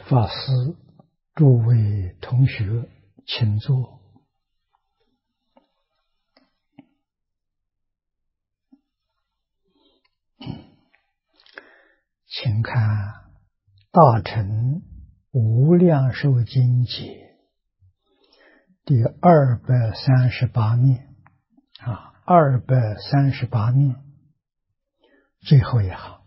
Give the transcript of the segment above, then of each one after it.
法师，诸位同学，请坐。请看《大乘无量寿经解》第238面238面最后一行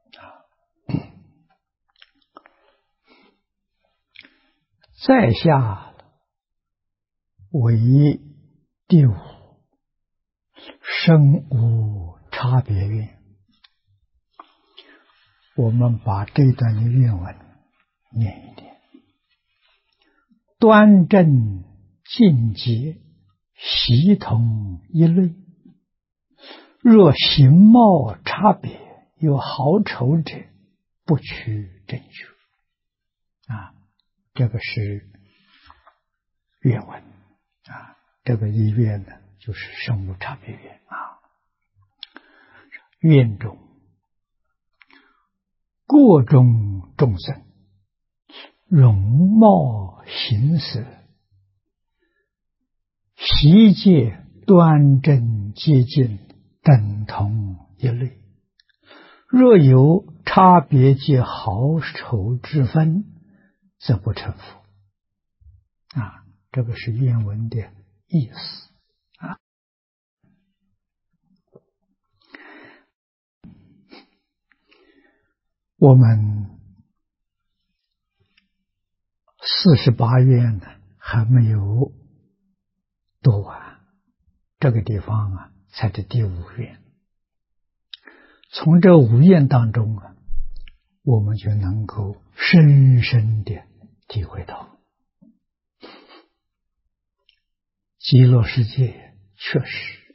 在下为第五，生无差别愿。我们把这段的愿文念一念：端正净洁，习同一类。若形貌差别，有好丑者，不取正觉。这个是愿文这个一愿呢，就是生无差别愿愿中各种众生容貌形色习戒端正洁净，等同一类。若有差别及好丑之分，则不成佛。这个是愿文的意思我们48愿呢还没有读完，这个地方才是第5愿。从这5愿当中我们就能够深深的体会到极乐世界确实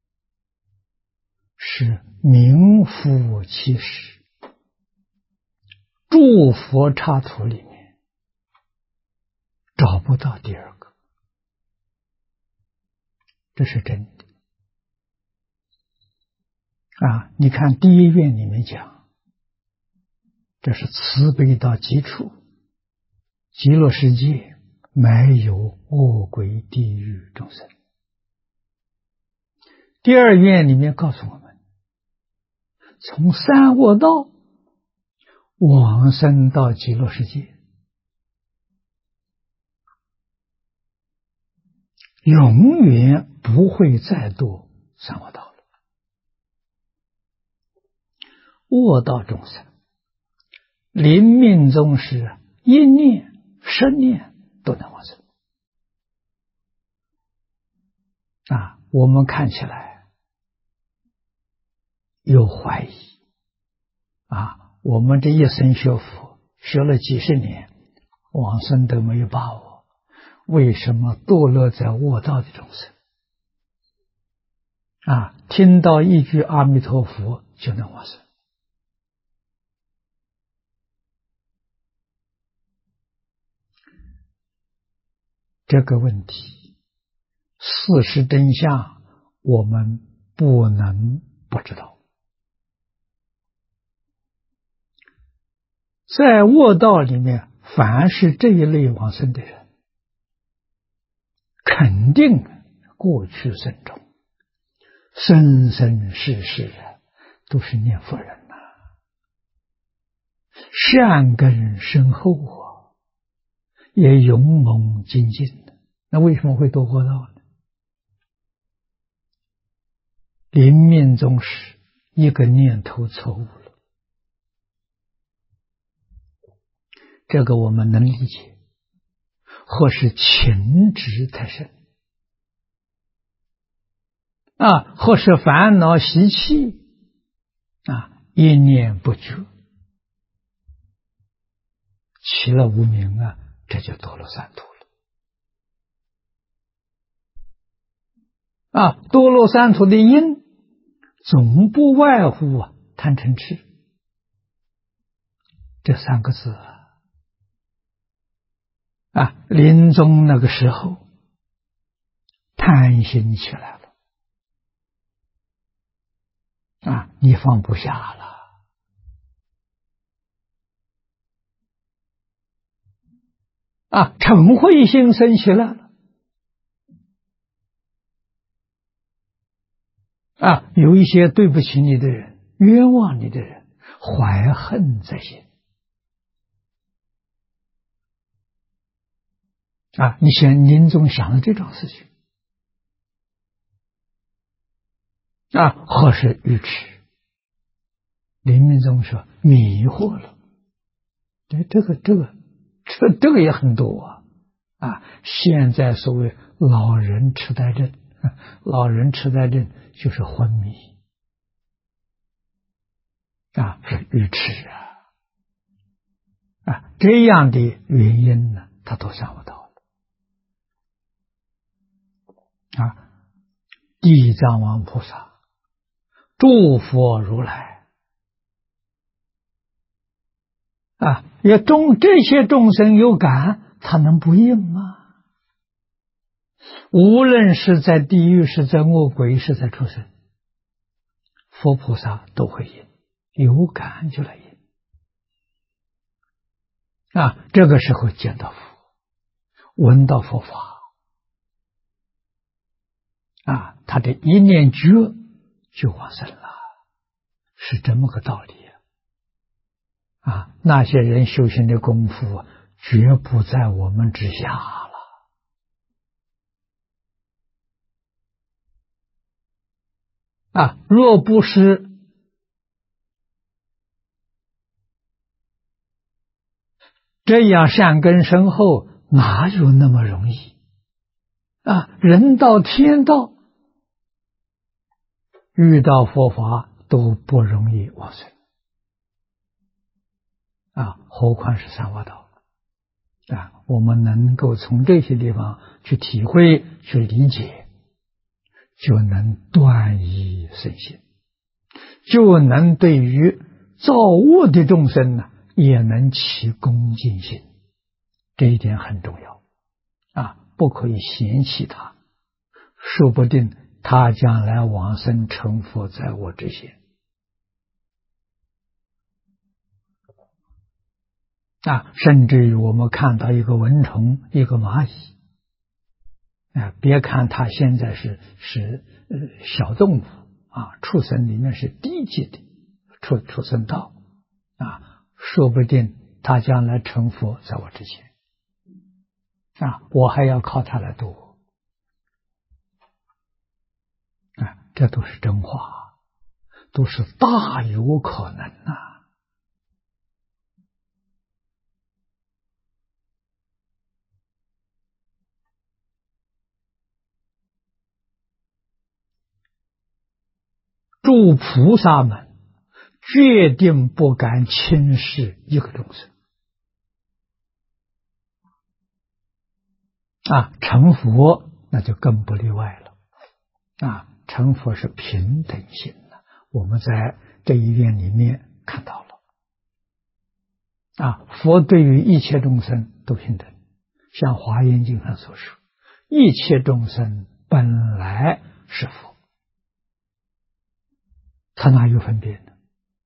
是名副其实，诸佛刹土里面找不到第二个，这是真的你看第1愿里面讲，这是慈悲到极处，极乐世界没有恶鬼地狱众生。第2愿里面告诉我们，从三恶道往生到极乐世界，永远不会再堕三恶道了。恶道众生临命终时，一念10念都能往生我们看起来有怀疑我们这一生学佛学了几十年，往生都没有把握，为什么堕落在恶道的众生听到一句阿弥陀佛就能往生？这个问题事实真相我们不能不知道。在恶道里面，凡是这一类往生的人，肯定过去生中生生世世都是念佛人善根深厚也勇猛精进的。那为什么会堕恶道呢？临命终时一个念头错误了，这个我们能理解，或是情执太深或是烦恼习气一念不觉，起了无明这就堕落三途了堕落三途的因总不外乎贪嗔痴这3个字临终那个时候贪心起来了你放不下了嗔恚心生起来了，有一些对不起你的人，冤枉你的人，怀恨在心。你临终想了这种事情，或是愚痴，临命终说迷惑了。对，这个也很多现在所谓老人痴呆症，老人痴呆症就是昏迷是愚痴这样的原因呢，他都想不到地藏王菩萨、诸佛如来这些众生有感，他能不应吗？无论是在地狱，是在恶鬼，是在畜生，佛菩萨都会应，有感就来应这个时候见到佛，闻到佛法他的一念觉就往生了，是这么个道理那些人修行的功夫绝不在我们之下了若不是这样善根深厚，哪有那么容易人道天道遇到佛法都不容易往生何况是三恶道我们能够从这些地方去体会、去理解，就能断疑生信，就能对于造恶的众生呢，也能起恭敬心。这一点很重要不可以嫌弃他，说不定他将来往生成佛在我之前甚至于我们看到一个蚊虫，一个蚂蚁别看它现在是小动物畜生里面是低级的畜生道说不定他将来成佛在我之前我还要靠他来度我这都是真话，都是大有可能诸菩萨们决定不敢轻视一个众生成佛那就更不例外了成佛是平等心的，我们在这一愿里面看到了佛对于一切众生都平等，像华严经上所说，一切众生本来是佛，他哪有分别呢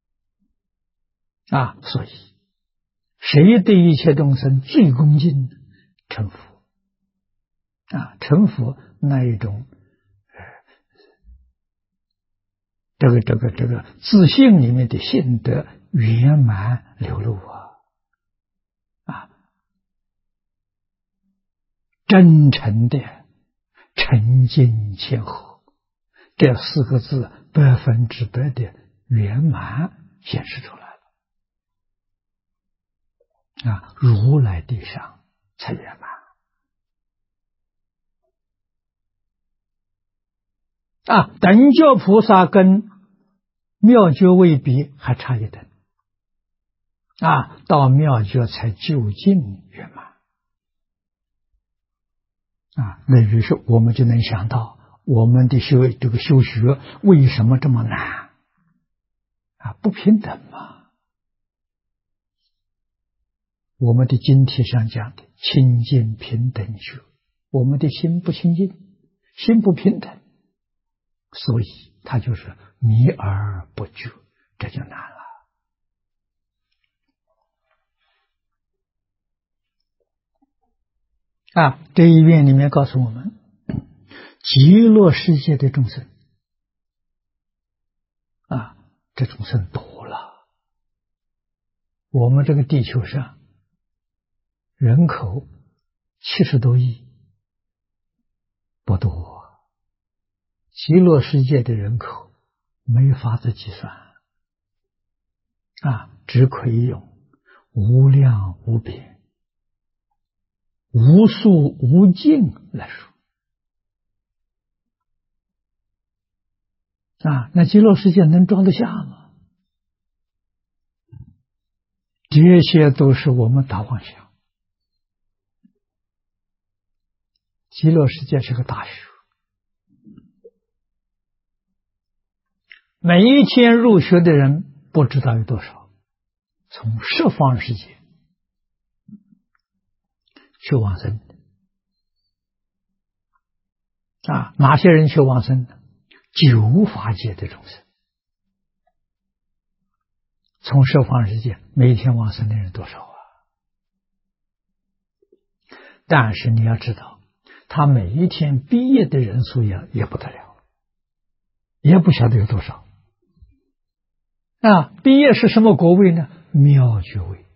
所以谁对一切众生最恭敬？成佛成佛那一种这个自信里面的性德圆满流露真诚的诚敬谦和，这四个字100%的圆满显示出来了如来地上才圆满等觉菩萨跟妙觉位比还差一等到妙觉才究竟圆满那于是我们就能想到我们的修学为什么这么难不平等嘛。我们的经题上讲的清净平等学，我们的心不清净，心不平等，所以它就是迷而不觉，这就难了这一愿里面告诉我们，极乐世界的众生这众生多了。我们这个地球上人口70多亿，不多。极乐世界的人口没法子计算只可以用无量无边、无数无尽来说那极乐世界能装得下吗？这些都是我们大妄想。极乐世界是个大学，每一天入学的人不知道有多少，从十方世界去往生哪些人去往生呢？九法界的众生，从十方世界每一天往生的人多少但是你要知道，他每一天毕业的人数也不得了，也不晓得有多少毕业是什么国位呢？妙觉位，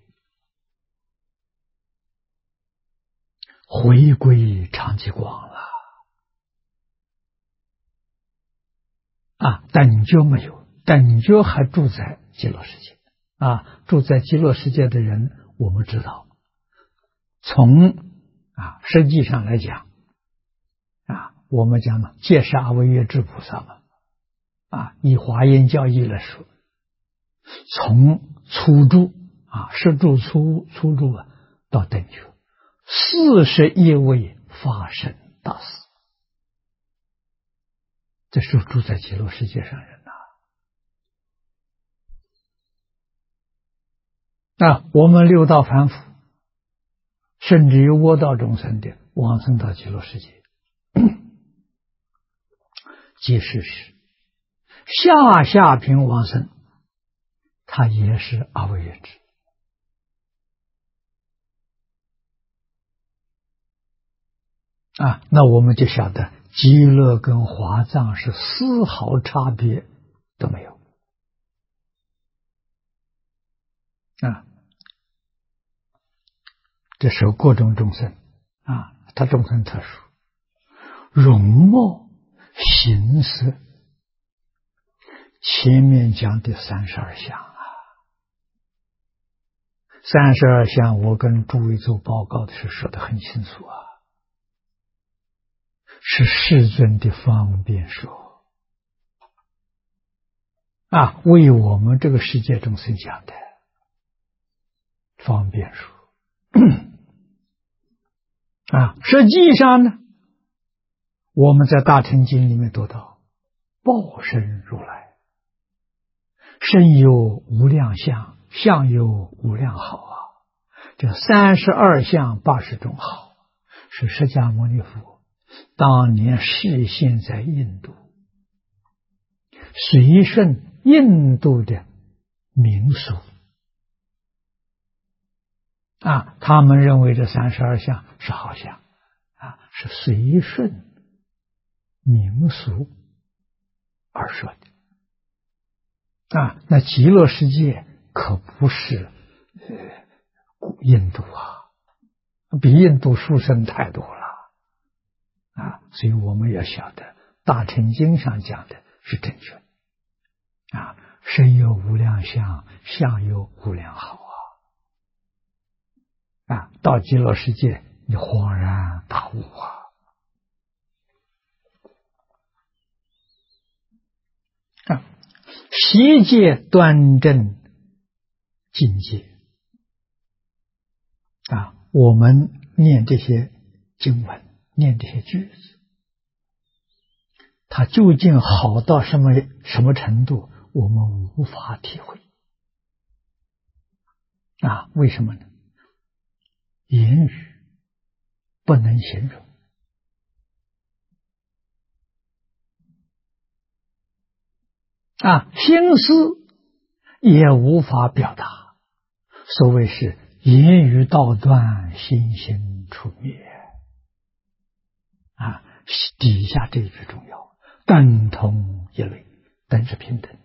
回归常寂光了等觉没有，等觉还住在极乐世界住在极乐世界的人，我们知道，从实际上来讲我们讲呢，皆是阿惟越致菩萨嘛以华严教义来说，从初住实住初住到等觉，41位法身大士，这是住在极乐世界上人我们六道凡夫，甚至于窝道众生的往生到极乐世界，即使是下品往生，他也是阿惟越致那我们就晓得极乐跟华藏是丝毫差别都没有这是各种众生他众生特殊，容貌形色，前面讲的32相32相我跟诸位做报告的时候说得很清楚是世尊的方便说为我们这个世界众生讲的方便说实际上呢，我们在大乘经里面读到报身如来，身有无量相，相有无量好这32相80种好，是释迦牟尼佛当年示现在印度，随顺印度的民俗他们认为这32相是好相是随顺民俗而说的那极乐世界可不是印度比印度殊胜太多了所以我们要晓得大乘经上讲的是正确身有无量相，相有无量好到极乐世界你恍然大悟习戒端正境界我们念这些经文，念这些句子，它究竟好到什么程度，我们无法体会为什么呢？言语不能形容心思也无法表达，所谓是言语道断，心行处灭啊，底下这一句重要，等同一类，等是平等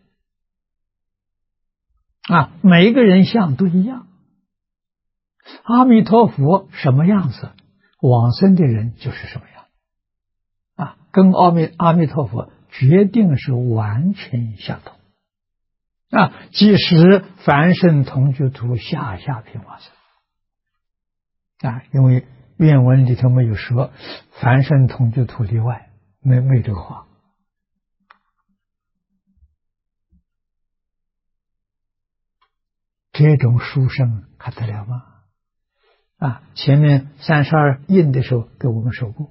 啊，每个人相都一样。阿弥陀佛什么样子，往生的人就是什么样啊，跟阿弥陀佛决定是完全相同啊。即使凡圣同居土下品往生啊，因为愿文里头没有说凡圣同居土例外，没这个话。这种殊胜看得了吗？啊，前面32印的时候给我们说过，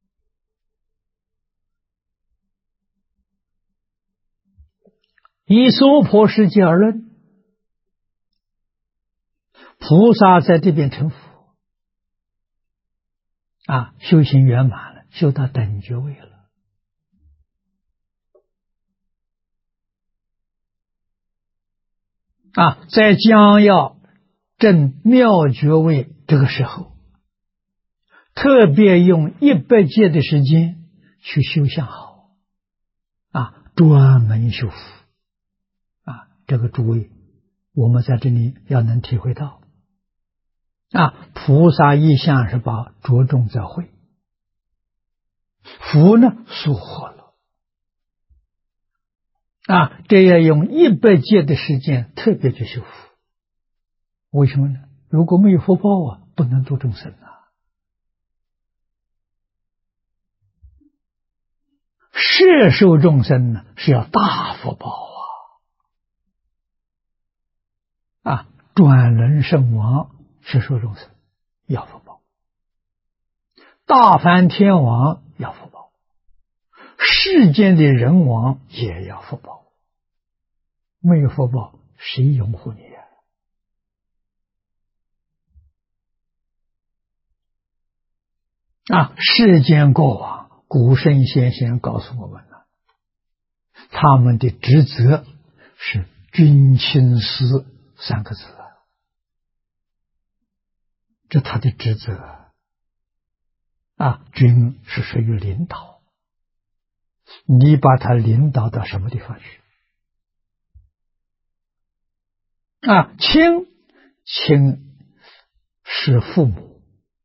以娑婆世界而论，菩萨在这边成佛啊，修行圆满了，修到等觉位了啊，在将要证妙觉位这个时候，特别用100劫的时间去修相好啊，专门修福啊，这个诸位，我们在这里要能体会到啊，菩萨一向是把着重在慧，福呢疏忽了啊，这要用100劫的时间特别去修福，为什么呢？如果没有福报啊，不能度众生啊。摄受众生呢是要大福报啊，转轮圣王摄受众生要福报，大梵天王要福报，世间的人王也要福报，没有福报谁拥护你啊？世间过往古圣先贤告诉我们了，他们的职责是君亲师3个字这他的职责啊，君是属于领导，你把他领导到什么地方去啊？亲是父母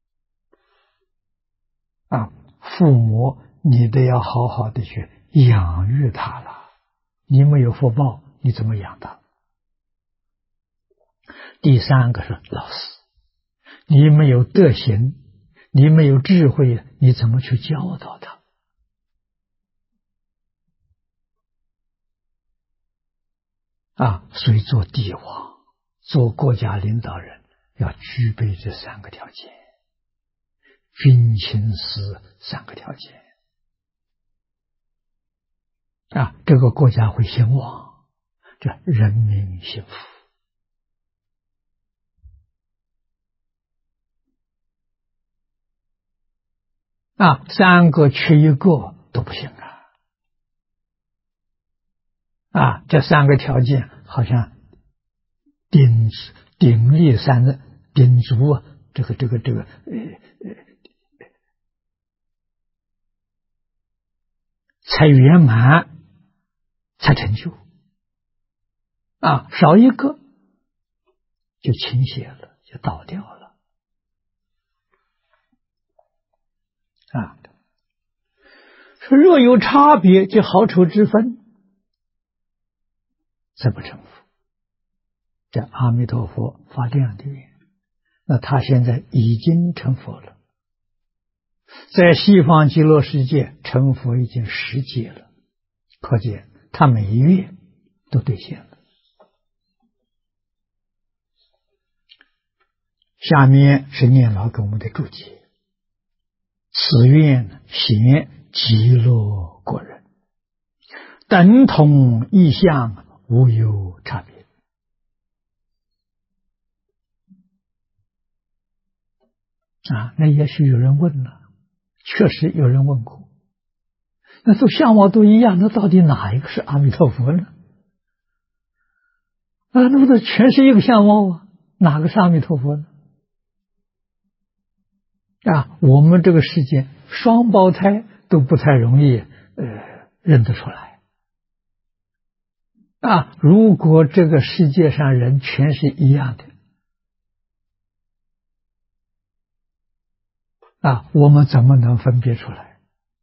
啊，父母你得要好好的去养育他了，你没有福报你怎么养他？第3个是老师，你没有德行，你没有智慧，你怎么去教导他啊？所以做帝王做国家领导人要具备这3个条件，君亲师3个条件啊，这个国家会兴旺，这人民幸福啊，3个缺1个都不行啊，这3个条件好像鼎立鼎足啊，这个才圆满才成就啊，少1个就倾斜了，就倒掉了啊。说若有差别，就好丑之分，则不成佛。这阿弥陀佛发这样的愿，那他现在已经成佛了，在西方极乐世界成佛已经10劫了，可见他每一愿都兑现了。下面是念老给我们的注解：此愿显极乐国人，等同异相，无有差别。啊，那也许有人问了，确实有人问过，那都相貌都一样，那到底哪一个是阿弥陀佛呢？啊，那不都全是一个相貌啊？哪个是阿弥陀佛呢？ 我们这个世界双胞胎都不太容易认得出来如果这个世界上人全是一样的我们怎么能分别出来？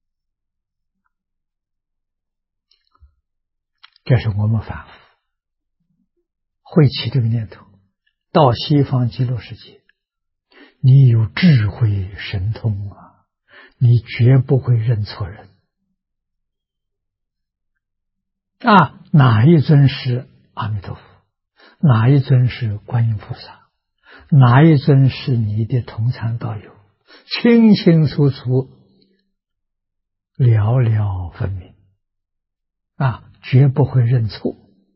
这是我们反复会起这个念头，到西方极乐世界，你有智慧神通你绝不会认错人哪一尊是阿弥陀佛，哪一尊是观音菩萨，哪一尊是你的同参道友，清清楚楚，了了分明绝不会认错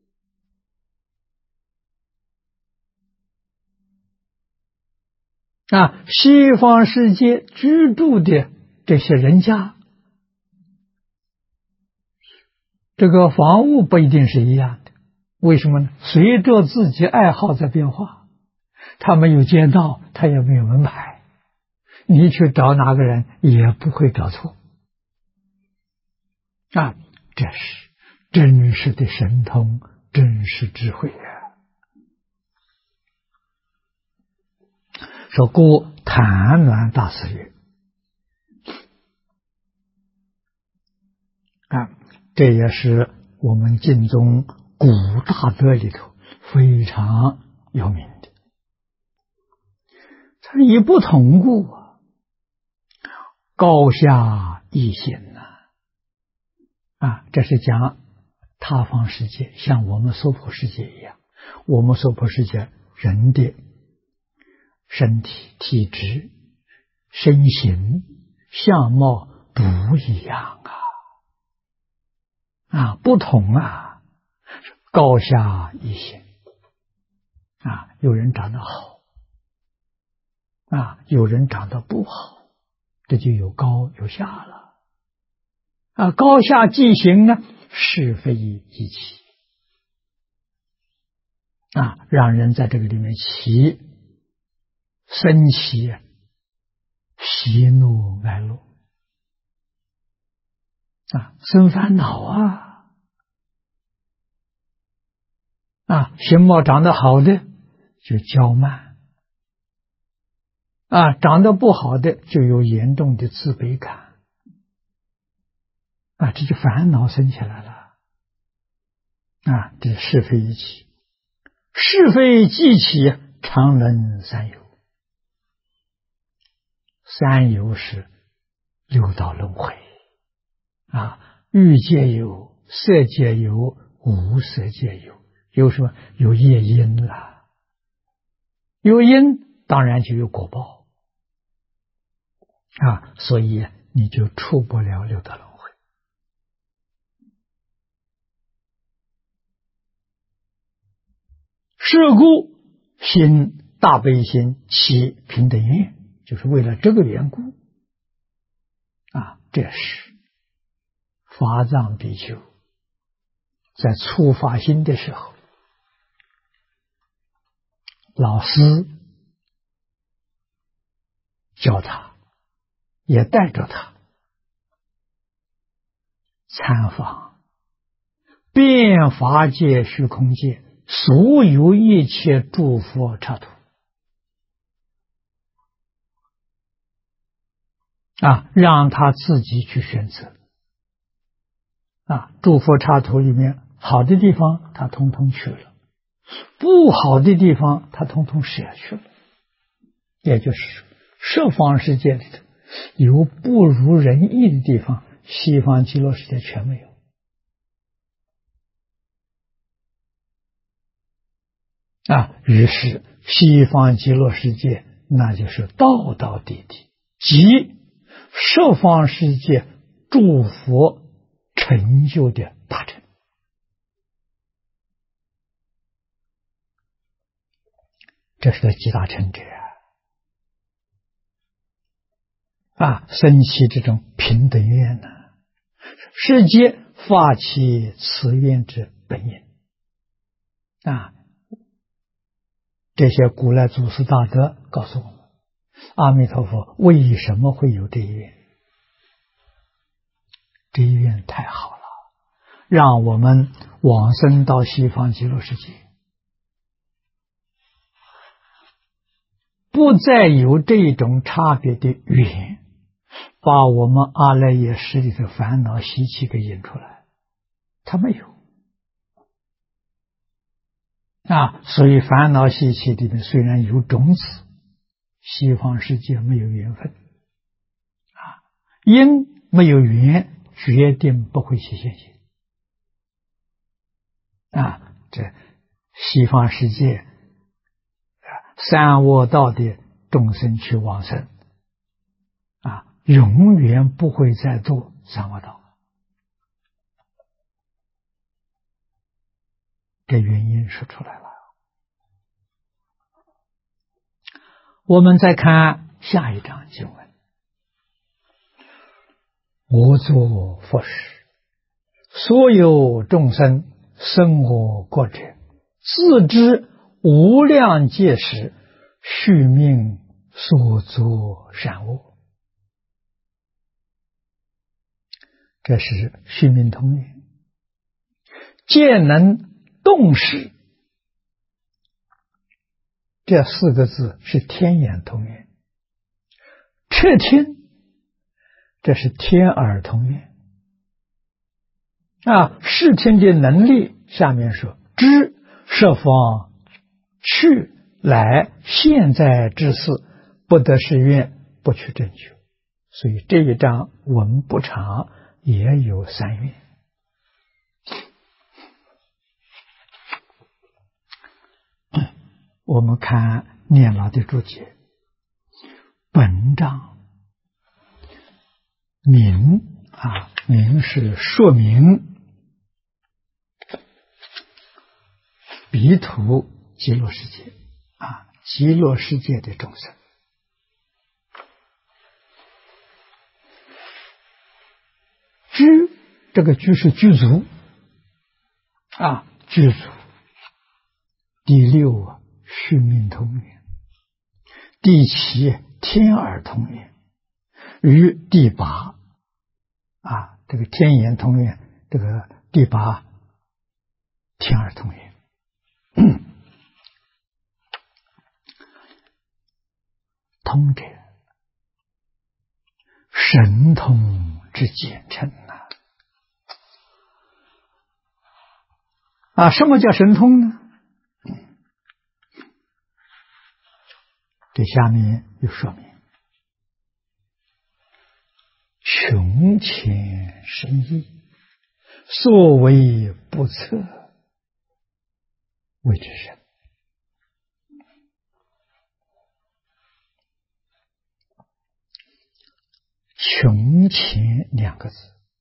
西方世界居住的这些人家，这个房屋不一定是一样的，为什么呢？随着自己爱好在变化，他没有街道，他也没有门牌，你去找哪个人也不会找错这是真实的神通，真实智慧说故谭鸾大师曰这也是我们净宗古大德里头非常有名的。它以不同故高下异形这是讲他方世界像我们娑婆世界一样，我们娑婆世界人的身体体质身形相貌不一样不同高下异形有人长得好有人长得不好，这就有高有下了高下畸形呢，是非异起让人在这个里面起生起喜怒哀乐生烦恼形貌长得好的就骄慢长得不好的就有严重的自卑感这就烦恼生起来了这是非一起，是非既起，常能三有。三有是六道轮回欲界有，色界有，无色界有，有什么？有业因了，有因当然就有果报所以你就出不了六道轮回。是故行大悲心，起平等愿，就是为了这个缘故这是法藏比丘在初发心的时候，老师教他，也带着他参访遍法界虚空界所有一切诸佛刹土让他自己去选择诸佛刹土里面好的地方他统统去了，不好的地方他统统舍去了。也就是十方世界里头有不如人意的地方，西方极乐世界全没有于是西方极乐世界那就是道道地地，即十方世界诸佛成就的大成这是极大成者生起这种平等愿是皆发起此愿之本因这些古来祖师大德告诉我们， 阿弥陀佛为什么会有这一愿？这一愿太好了，让我们往生到西方极乐世界，不再有这种差别的缘，把我们阿赖耶识里的烦恼习气给引出来，他没有所以烦恼习气里面虽然有种子，西方世界没有缘分因没有缘，决定不会去现行这西方世界三恶道的众生去往生永远不会再做三恶道，这原因说出来了。我们再看下一章经文：我作佛时，所有众生生我国者，自知无量劫时，续命所作善恶。这是续命通愿。见能动识，这四个字是天眼通愿。彻听，这是天耳通愿视听的能力，下面说知设方去来现在之事，不得是愿，不取正觉。所以这一章文不长，也有三愿。我们看念老的注解，本章明明是说明彼土极乐世界极乐世界的众生。居，这个居是居足居足。第六续命通愿，第七天耳通愿，与第八这个天眼通愿，这个第八天耳通愿。通者神通之简称什么叫神通呢？这下面又说明穷浅深义，所为不测，谓之神。穷浅两个字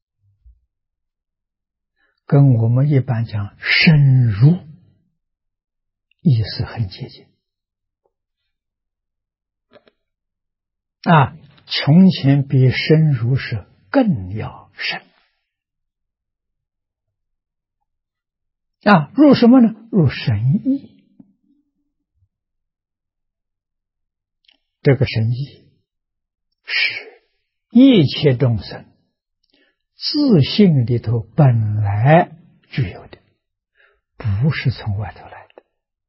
跟我们一般讲深入意思很接近穷浅比深入是更要深入什么呢？入神意。这个神意是一切众生自性里头本来具有的，不是从外头来的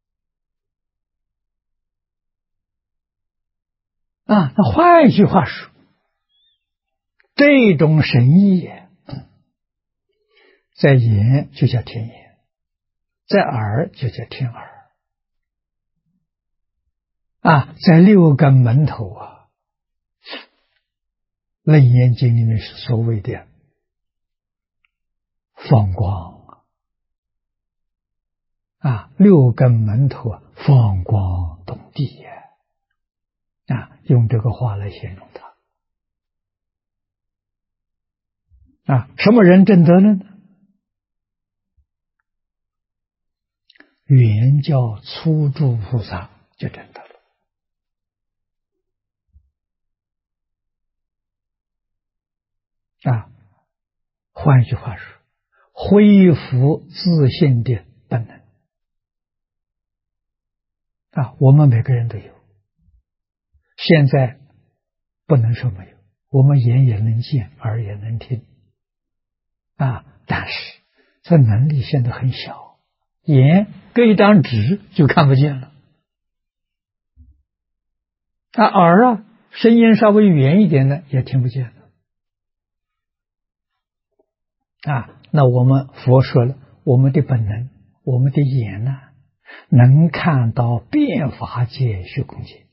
那换一句话说，这种神意在眼就叫天眼，在耳就叫天耳在六根门头楞严经里面是所谓的放光六根门头放光动地用这个话来形容它什么人证得了呢？原教初住菩萨就证得了换一句话说，恢复自信的本能我们每个人都有， 现在不能说没有，我们眼也能见，耳也能听但是这能力现在很小，眼跟一张纸就看不见了耳声音稍微远一点的也听不见了那我们佛说了，我们的本能，我们的眼能看到变法界虚空界，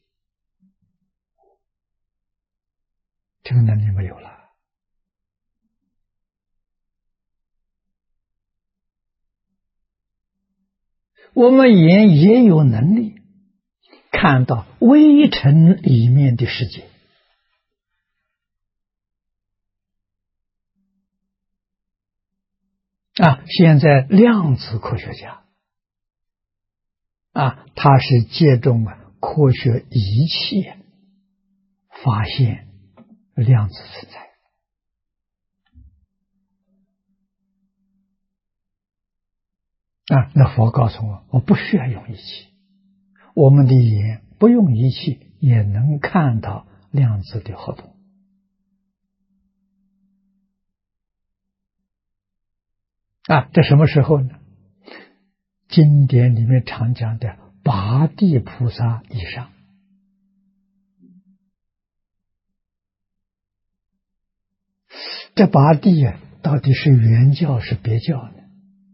这个能力没有了。我们眼也有能力看到微尘里面的世界现在量子科学家他是借重科学仪器发现量子存在那佛告诉我不需要用仪器，我们的眼不用仪器也能看到量子的活动这什么时候呢？经典里面常讲的八地菩萨以上这八地到底是原教是别教呢？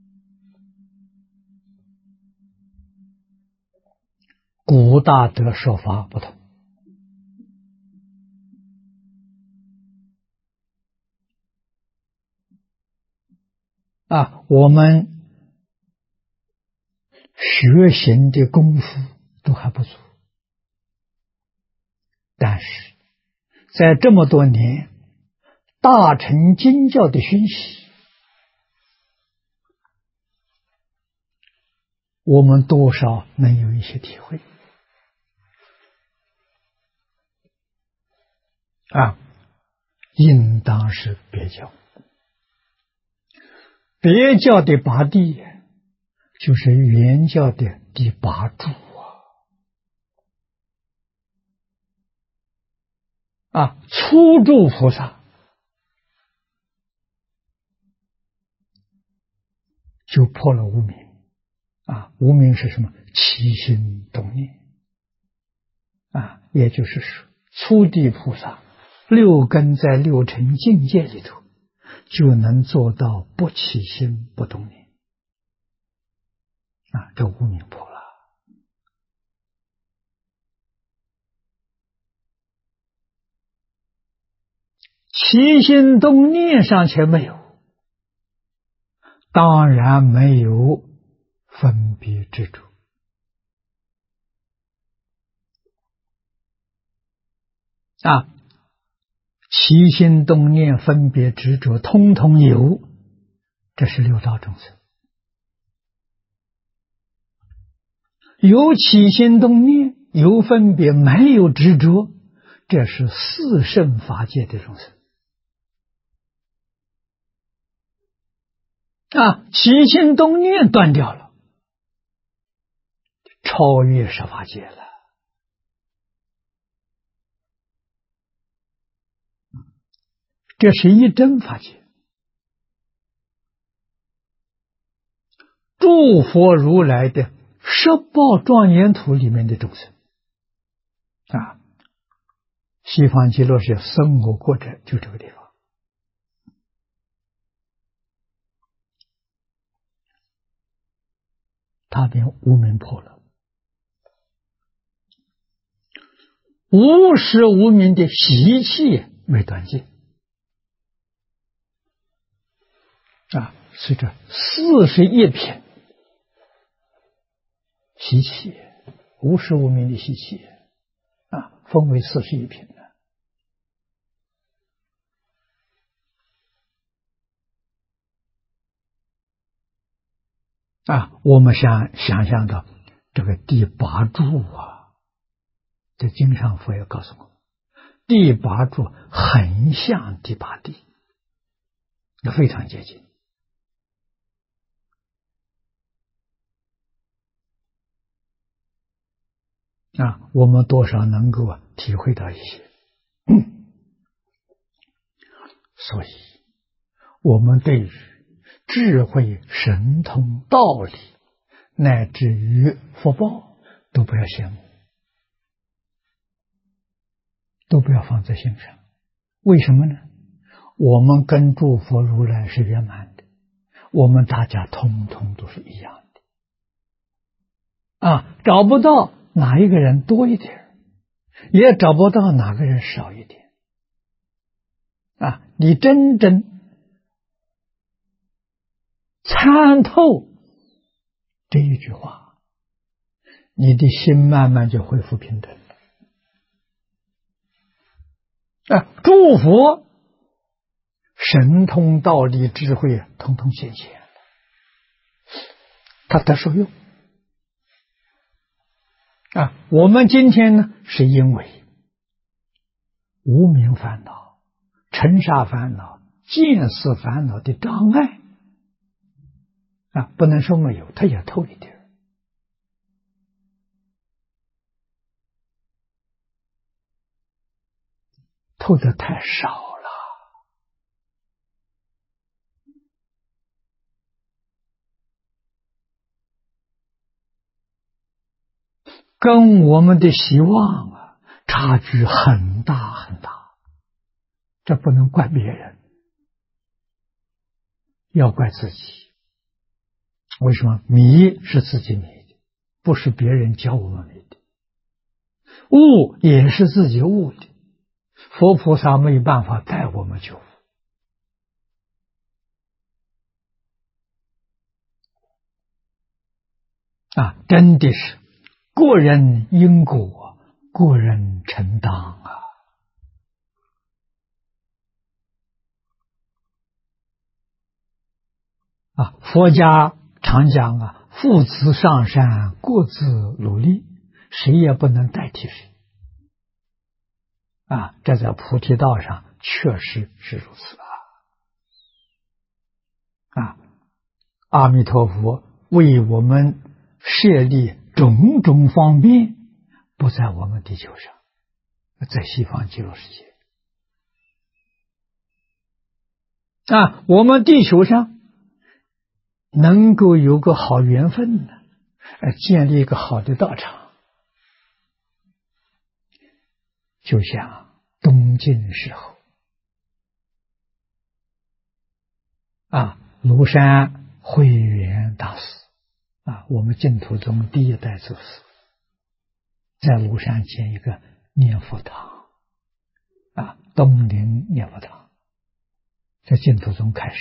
古大德说法不同我们学行的功夫都还不足，但是在这么多年大乘经教的熏习，我们多少能有一些体会应当是别教。别教的八地就是原教的第八柱初住菩萨就破了无明无明是什么？起心动念也就是说初地菩萨六根在六尘境界里头就能做到不起心不动念这无明破了起心动念尚且没有，当然没有分别执着起心动念分别执着通通有，这是六道众生。有起心动念，有分别，没有执着，这是四圣法界的众生起心动念断掉了，超越十法界了。这是一真法界。诸佛如来的十报庄严土里面的众生西方极乐是生我国者，就这个地方他便无明破了，无始无明的习气没断尽是这41品习气，无始无明的习气分为41品我们想象到这个第八柱在经上佛也告诉我，第八柱很像第八地，非常接近我们多少能够体会到一些。所以我们对于智慧、神通、道理，乃至于福报，都不要羡慕，都不要放在心上。为什么呢？我们跟诸佛如来是圆满的，我们大家通通都是一样的找不到哪一个人多一点，也找不到哪个人少一点你真正参透这一句话，你的心慢慢就恢复平等诸佛神通道理智慧通通显现，他得受用我们今天呢，是因为无明烦恼、尘沙烦恼、见思烦恼的障碍不能说没有，它也透一点，透的太少了。跟我们的希望差距很大很大，这不能怪别人，要怪自己。为什么？迷是自己迷的，不是别人教我们迷的；悟也是自己悟的，佛菩萨没有办法带我们去悟真的是个人因果，个人承当佛家常讲父子上山，各自努力，谁也不能代替谁这在菩提道上确实是如此阿弥陀佛为我们设立种种方便，不在我们地球上，在西方极乐世界我们地球上能够有个好缘分建立一个好的道场，就像东晋时候庐山慧远大师我们净土宗第一代祖师，在庐山建一个念佛堂东林念佛堂，在净土宗开始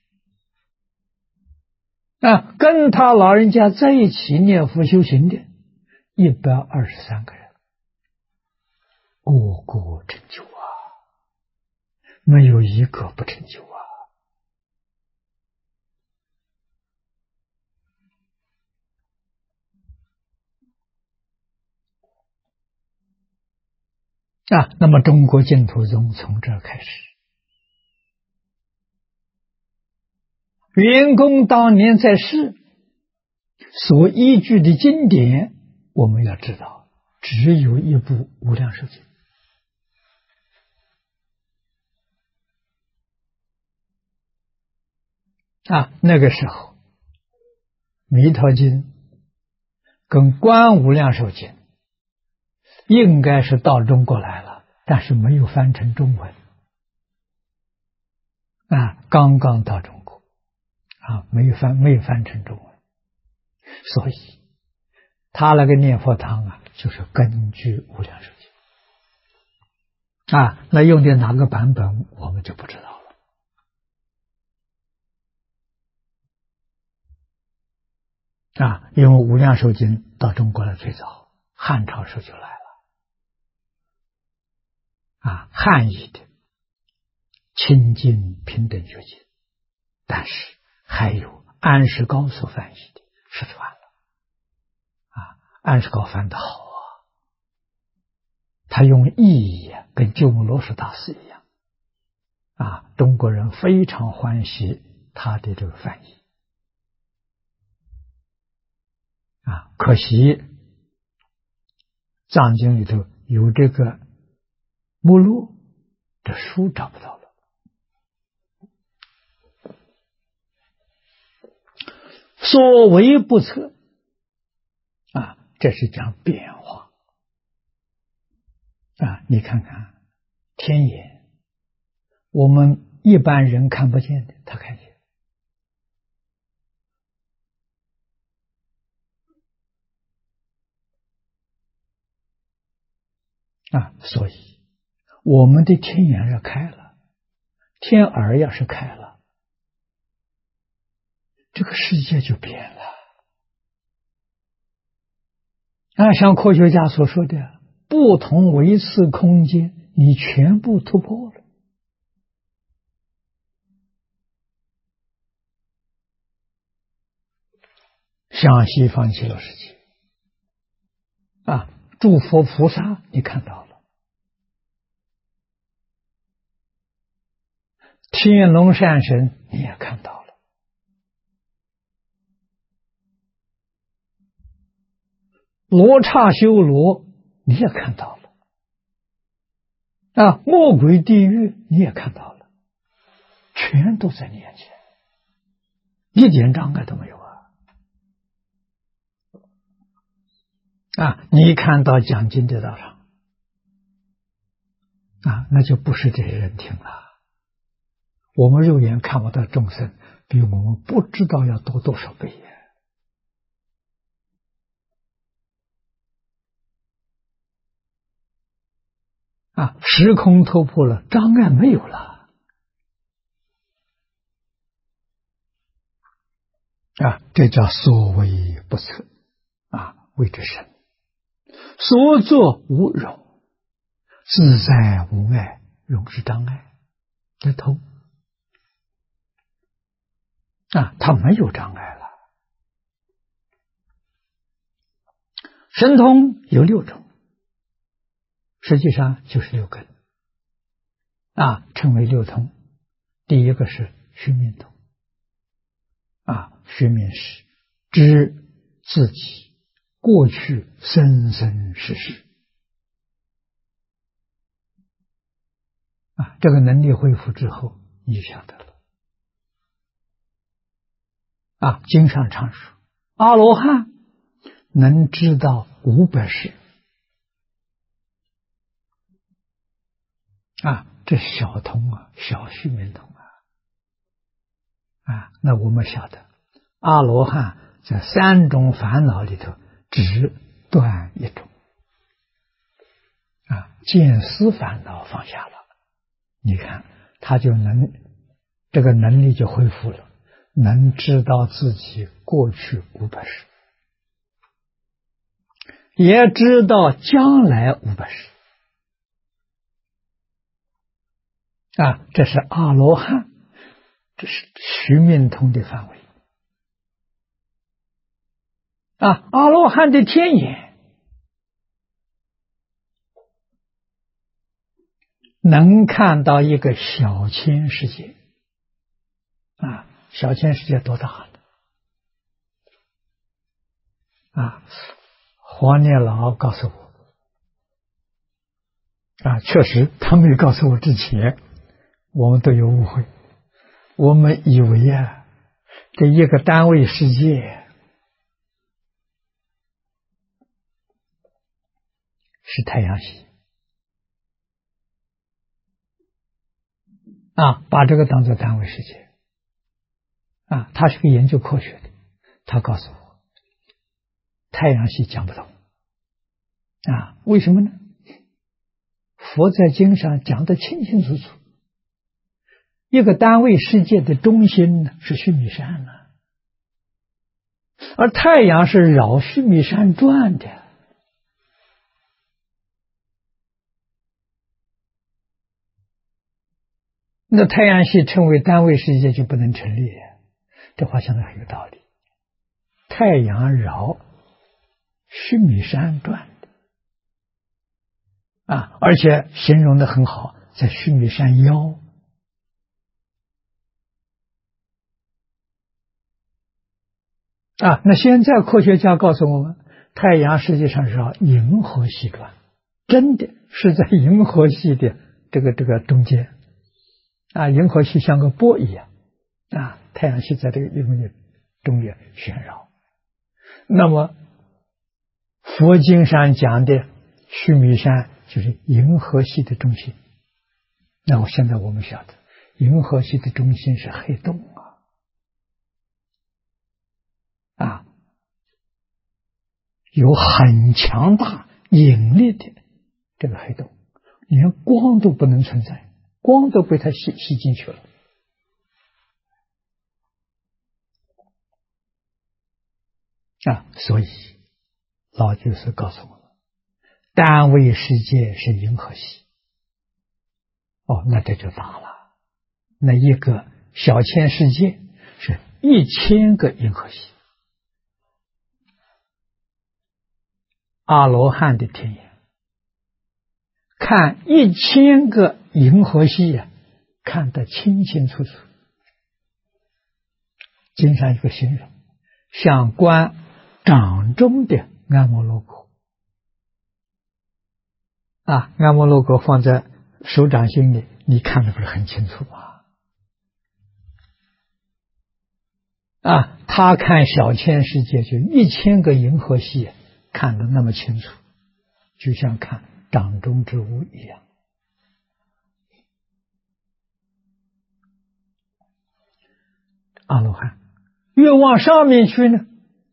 跟他老人家在一起念佛修行的123个人，个个成就没有一个不成就那么中国净土宗从这儿开始，圆公当年在世所依据的经典，我们要知道只有一部《无量寿经》那个时候弥陀经跟观无量寿经应该是到中国来了，但是没有翻成中文刚刚到中国没有翻成中文，所以他那个念佛堂就是根据无量寿经那用的哪个版本我们就不知道了因为无量寿经到中国来最早，汉朝时就来了汉译的清净平等觉经，但是还有安世高所翻译的失传了安世高翻得好他用意义跟鸠摩罗什大师一样中国人非常欢喜他的这个翻译可惜藏经里头有这个目录，这书找不到了。所为不测啊，这是讲变化啊。你看看天眼，我们一般人看不见的，他看见啊。所以我们的天眼要开了，天耳要是开了，这个世界就变了啊。像科学家所说的，不同维次空间你全部突破了。像西方极乐世界啊，诸佛菩萨你看到了，天龙善神你也看到了，罗刹修罗你也看到了啊，魔鬼地狱你也看到了，全都在你眼前，一点障碍都没有啊！你看到讲经的道场啊，那就不是这些人听了。我们肉眼看不到众生，比我们不知道要多少倍啊！时空突破了，障碍没有了啊！这叫所为不测啊，谓之神。所作无容，自在无碍，容是障碍，这通啊，它没有障碍了。神通有6种，实际上就是6根啊，称为6通。第一个是须弥通啊，须弥是知自己过去生生世世啊，这个能力恢复之后，你就晓得了啊。经上常说，阿罗汉能知道500世啊，这小通啊，小须弥通啊，那我们晓得，阿罗汉在3种烦恼里头只断1种啊，见思烦恼放下了，你看他就能这个能力就恢复了，能知道自己过去500世，也知道将来500世啊，这是阿罗汉，这是须弥通的范围啊。阿罗汉的天眼能看到一个小千世界啊，小千世界多大了啊？黄念老告诉我啊，确实他没告诉我之前，我们都有误会，我们以为啊，这一个单位世界是太阳系啊，把这个当作单位世界啊。他是个研究科学的，他告诉我，太阳系讲不通啊，为什么呢？佛在经上讲得清清楚楚，一个单位世界的中心呢是须弥山呢，而太阳是绕须弥山转的。那太阳系称为单位世界就不能成立，这话讲的很有道理。太阳绕须弥山转的啊，而且形容的很好，在须弥山腰啊。那现在科学家告诉我们，太阳实际上是绕银河系转真的是在银河系的这个中间啊，银河系像个波一样啊，太阳系在这个银河系中间旋绕。那么佛经上讲的须弥山就是银河系的中心。那现在我们晓得，银河系的中心是黑洞啊，有很强大引力的这个黑洞，连光都不能存在，光都被它吸进去了啊！所以老居士告诉我们，单位世界是银河系。哦，那这就大了。那一个小千世界是1000个银河系。阿罗汉的天眼看1000个银河系啊，看得清清楚楚。经上一个形容，像观掌中的阿摩罗果啊，阿摩罗果放在手掌心里，你看的不是很清楚吗？啊，他看小千世界就1000个银河系，看得那么清楚，就像看掌中之物一样。阿罗汉越往上面去呢，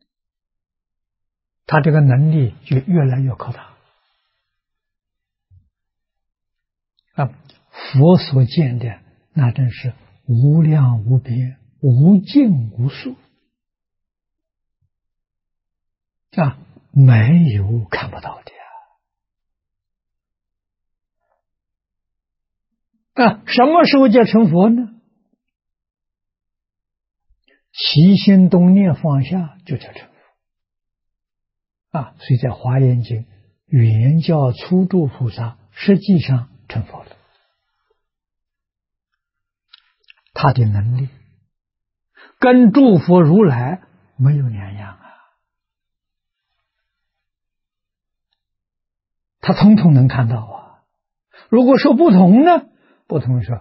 他这个能力就越来越高大啊！佛所见的那真是无量无边、无尽无数啊，没有看不到的啊！什么时候叫成佛呢？起心动念放下就叫成佛啊！所以在《华严经》，原教初住菩萨实际上成佛了，他的能力跟诸佛如来没有两样啊，他统统能看到啊。如果说不同呢？不同说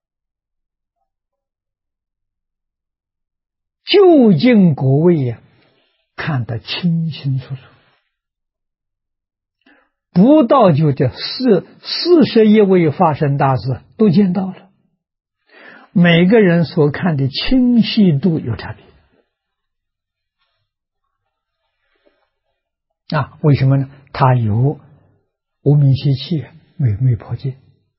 究竟果位呀，看得清清楚楚，不到就这41位法身大士都见到了，每个人所看的清晰度有差别啊？为什么呢？他有无明习气没破戒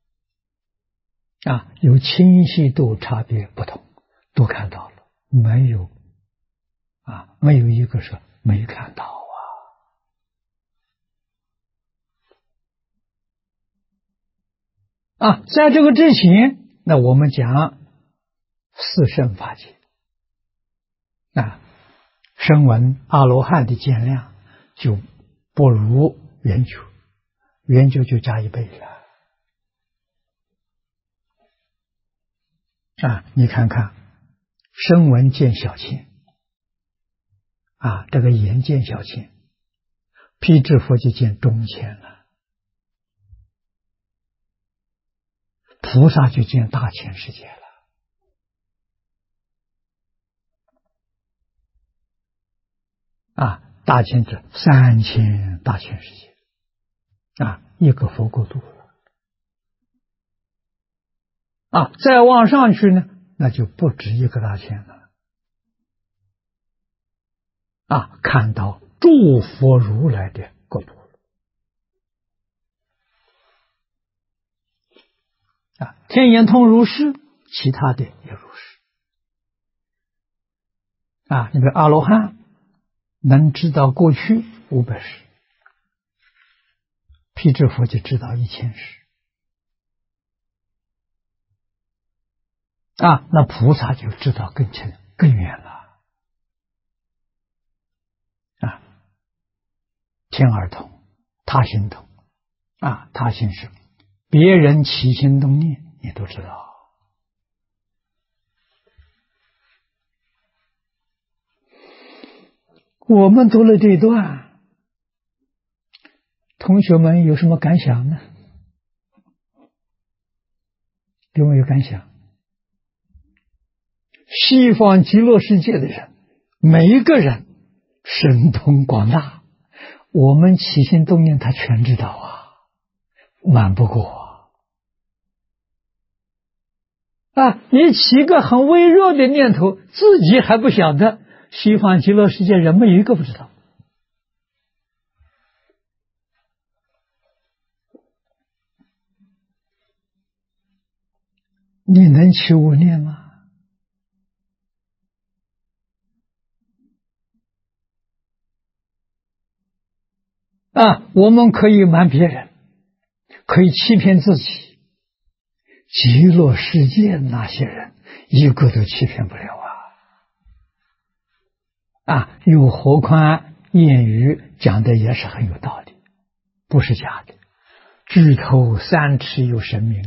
啊，有清晰度差别不同，都看到了，没有一个是没看到啊！在这个之前，那我们讲四圣法界啊，声闻阿罗汉的见量就不如圆觉，圆觉就加1倍了啊！你看看，声闻见小千啊，这个眼见小千，辟支佛就见中千了，菩萨就见大千世界了啊！大千者3000大千世界啊，一个佛国度了啊！再往上去呢，那就不止一个大千了啊！看到诸佛如来的国度了啊！天眼通如是，其他的也如是啊！那个阿罗汉能知道过去500世，辟支佛就知道1000世啊！那菩萨就知道更深更远了啊！天耳通，他心通啊！他心是别人起心动念，你都知道。我们读了这一段， 同学们有什么感想呢？有没有感想？西方极乐世界的人，每一个人神通广大，我们起心动念他全知道啊，瞒不过啊！你起个很微弱的念头，自己还不晓得，西方极乐世界人没有一个不知道。你能起无念吗？我们可以瞒别人，可以欺骗自己，极乐世界那些人一个都欺骗不了又何况谚语讲的也是很有道理，不是假的。举头三尺有神明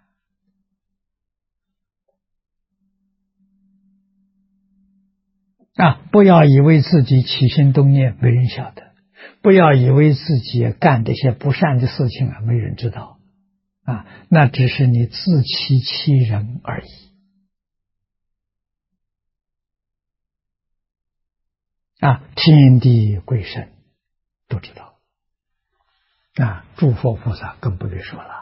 不要以为自己起心动念没人晓得，不要以为自己干这些不善的事情没人知道那只是你自欺欺人而已天地鬼神都知道诸佛菩萨更不必说了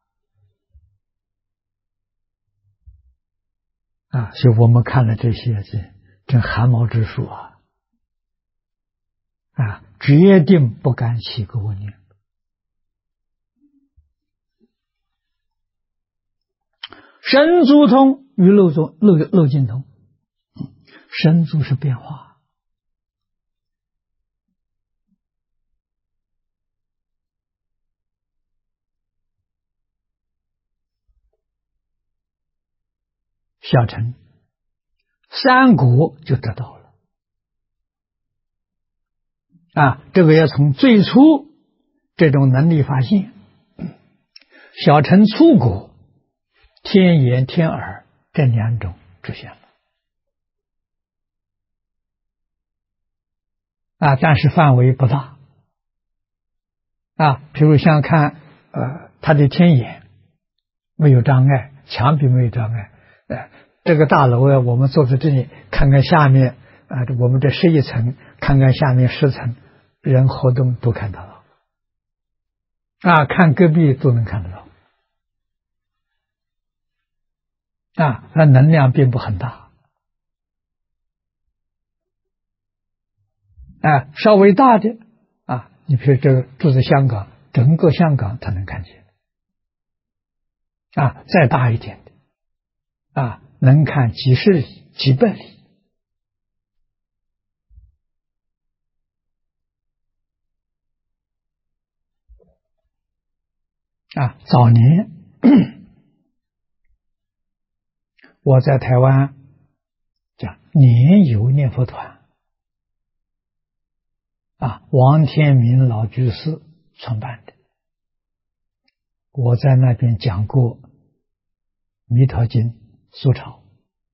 所以我们看了这些真汗毛直竖决定不敢起个恶念。神足通与漏尽通，神足是变化，小乘三果就得到了这个要从最初这种能力发现，小乘初果天眼天耳这两种出现了但是范围不大比如像看他的天眼没有障碍，墙壁没有障碍这个大楼我们坐在这里看看下面我们这11层看看下面10层，人活动都看得到看隔壁都能看得到那能量并不很大稍微大的你比如这个住在香港，整个香港他能看见再大一点的能看几十里几百里早年我在台湾讲年游念佛团王天明老居士创办的，我在那边讲过《弥陀经》苏潮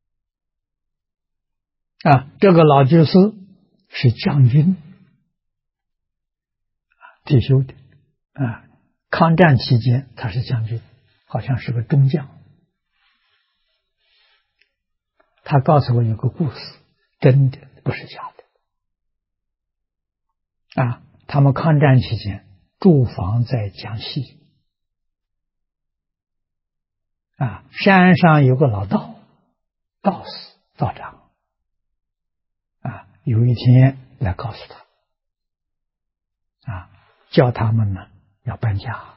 这个老居士是将军退休的抗战期间他是将军，好像是个中将。他告诉我有个故事，真的不是假的他们抗战期间驻防在江西山上有个老道士道长有一天来告诉他叫他们呢要搬家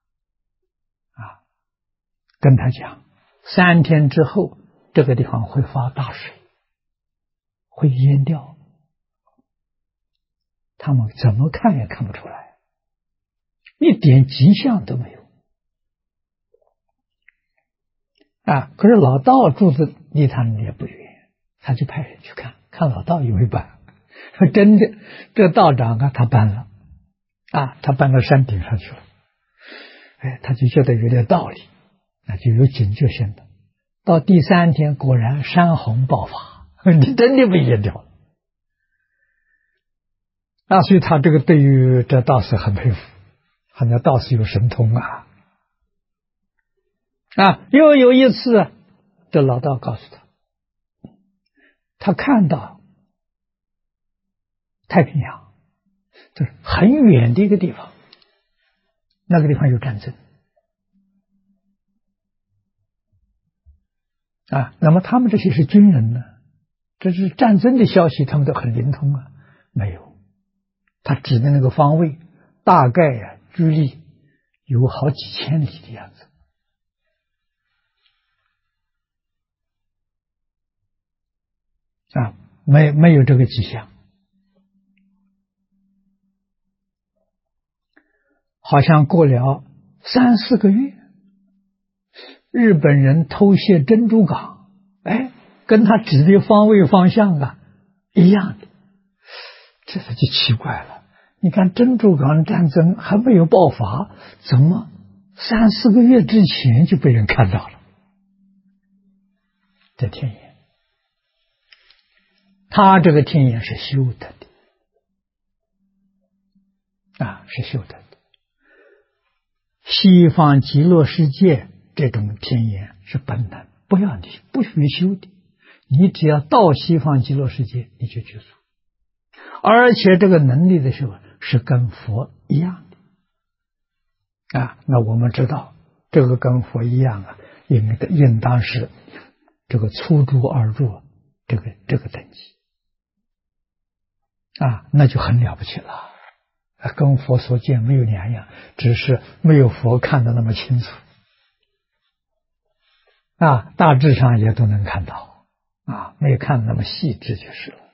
跟他讲3天之后这个地方会发大水，会淹掉，他们怎么看也看不出来，一点迹象都没有可是老道住的离他们也不远，他就派人去看看老道有没有搬，说真的，这道长他搬了他搬到山顶上去了他就觉得有点道理，那就有警觉性的。到第3天果然山洪爆发，你真的被淹掉了所以他这个对于这道士很佩服好像道士有神通啊！又有一次，这老道告诉他，他看到太平洋，就是很远的一个地方，那个地方有战争那么他们这些是军人呢，这是战争的消息，他们都很灵通啊。没有，他指的那个方位，大概距离有好几千里的样子没有这个迹象。好像过了3、4个月，日本人偷窃珍珠港，跟他指的方位方向一样的，这就奇怪了。你看珍珠港战争还没有爆发，怎么3、4个月之前就被人看到了？这天眼，他这个天眼是修得的是修得的。西方极乐世界这种天眼是本能，不许修的，你只要到西方极乐世界，你就具足。而且这个能力的时候是跟佛一样的那我们知道这个跟佛一样应当是这个初住二入这个等级那就很了不起了，跟佛所见没有两样，只是没有佛看得那么清楚大致上也都能看到没有看得那么细致就是了。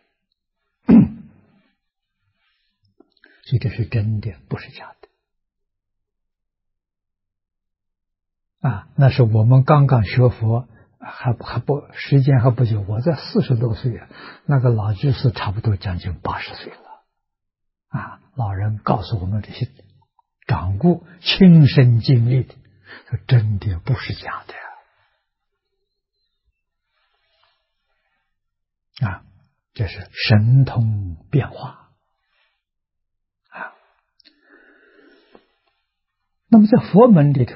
所以这是真的，不是假的那是我们刚刚学佛，时间还不久，我在40多岁那个老居士差不多将近80岁了老人告诉我们这些掌故亲身经历的，说真的不是假的这是神通变化那么在佛门里头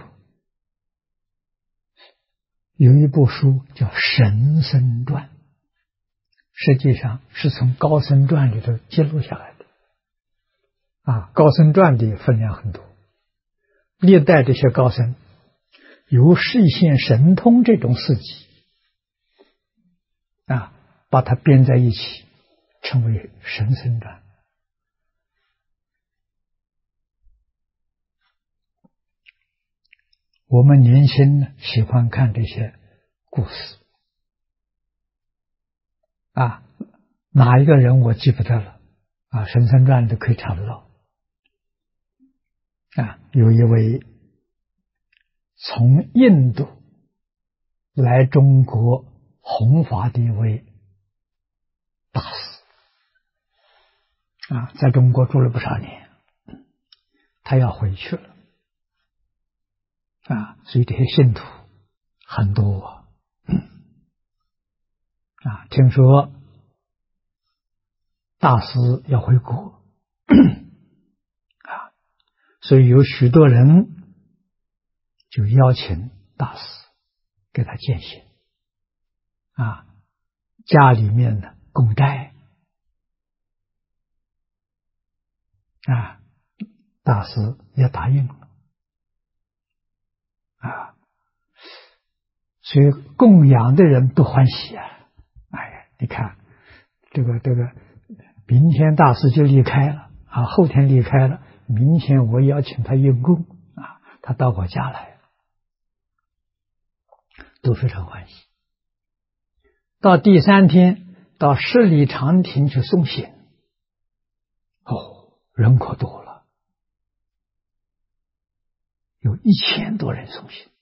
有一部书叫《神僧传》，实际上是从高僧传里头记录下来的高僧传的分量很多，历代这些高僧有示现神通这种事迹把它编在一起，称为神僧传。我们年轻呢喜欢看这些故事哪一个人我记不得了神僧传都可以查得到有一位从印度来中国弘法的一位大师在中国住了不少年，他要回去了所以这些信徒很多听说大师要回国所以有许多人就邀请大师给他饯行家里面的供斋大师也答应了所以供养的人都欢喜你看这个明天大师就离开了后天离开了，明天我邀请他用供他到我家来，都非常欢喜。到第3天到十里长亭去送行人可多了，有1000多人送行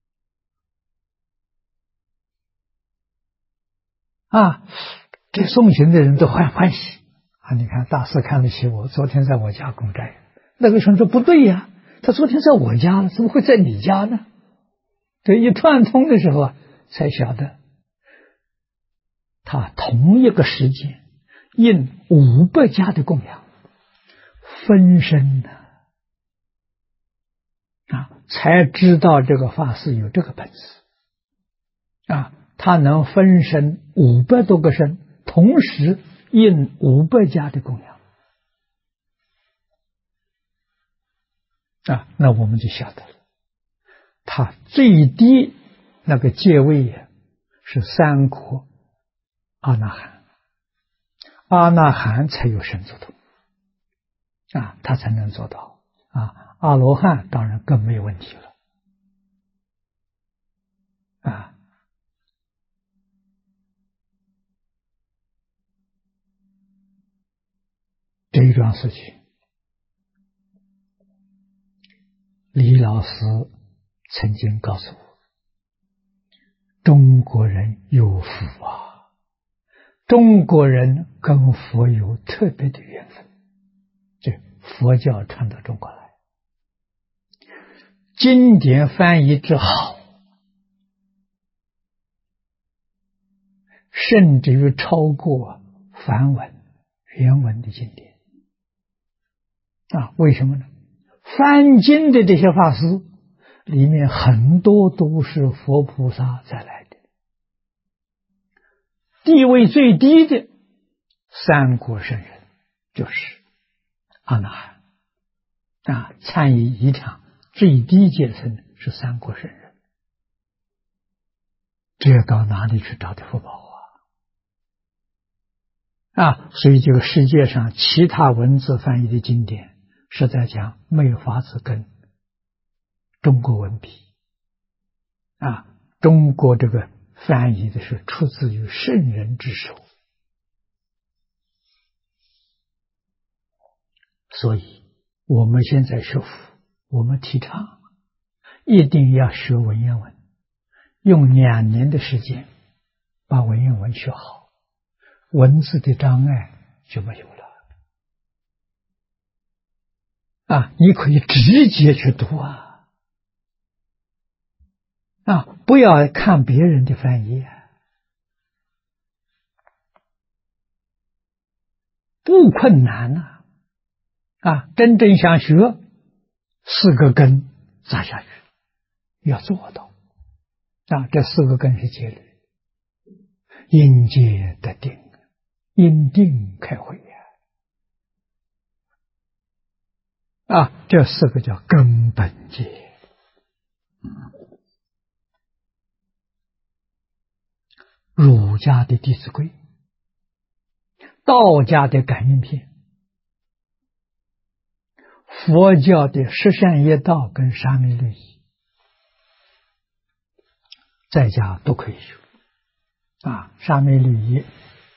这送行的人都欢喜你看大师看得起我，昨天在我家供斋，那个人说不对呀，他昨天在我家了，怎么会在你家呢？这一串通的时候才晓得他同一个时间应500家的供养，分身才知道这个法师有这个本事他能分身500多个身，同时应500家的供养那我们就晓得了，他最低那个阶位是3果阿那含，阿那含才有神足通他才能做到阿罗汉当然更没有问题了这一桩事情，李老师曾经告诉我，中国人有福中国人跟佛有特别的缘分，这佛教传到中国来，经典翻译之好，甚至于超过梵文原文的经典为什么呢？翻经的这些法师里面很多都是佛菩萨再来的，地位最低的3果圣人就是阿那含参与仪场最低阶层是3果圣人，这到哪里去找的福报所以这个世界上其他文字翻译的经典，实在讲没有法子跟中国文比中国这个翻译的是出自于圣人之手，所以我们现在学佛，我们提倡一定要学文言文，用2年的时间把文言文学好，文字的障碍就没有了你可以直接去读不要看别人的翻译不困难真正想学4个根扎下去，要做到这4个根是戒律，因戒得定，因定开慧这4个叫根本戒儒家的弟子规，道家的感应篇，佛教的十善业道跟沙弥律仪，在家都可以学沙弥律仪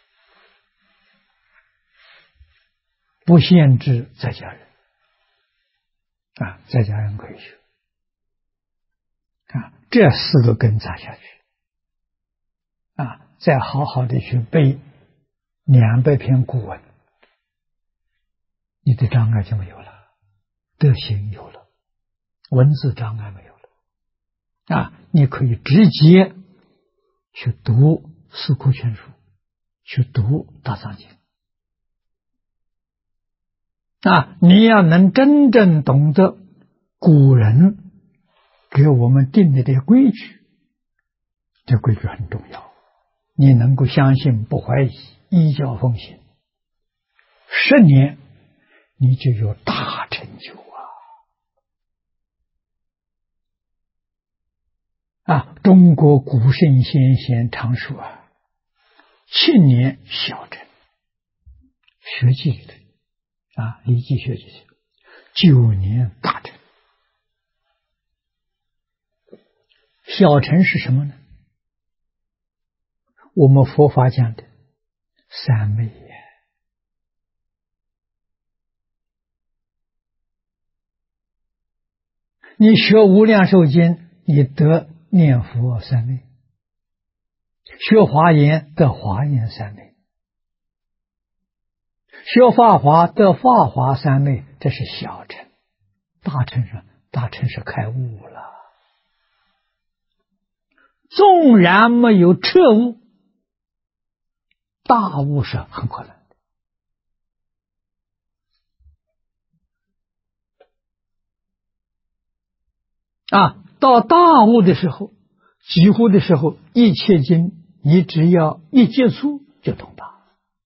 不限制在家人在家人可以学这4个根扎下去再好好的去背200篇古文，你的障碍就没有了，德行有了，文字障碍没有了你可以直接去读四库全书，去读大藏经你要能真正懂得古人给我们定的这些规矩，这规矩很重要，你能够相信不怀疑，依教奉行，10年你就有大成就中国古圣先贤常说7年小成，学记里头礼记学记9年大成。小成是什么呢？我们佛法讲的三昧你学无量寿经，你得念佛三昧；学华严得华严三昧；学法华得法华三昧，这是小乘。大乘是开悟了。纵然没有彻悟，大悟是很困难到大悟的时候，几乎的时候，一切经你只要一接触就通达，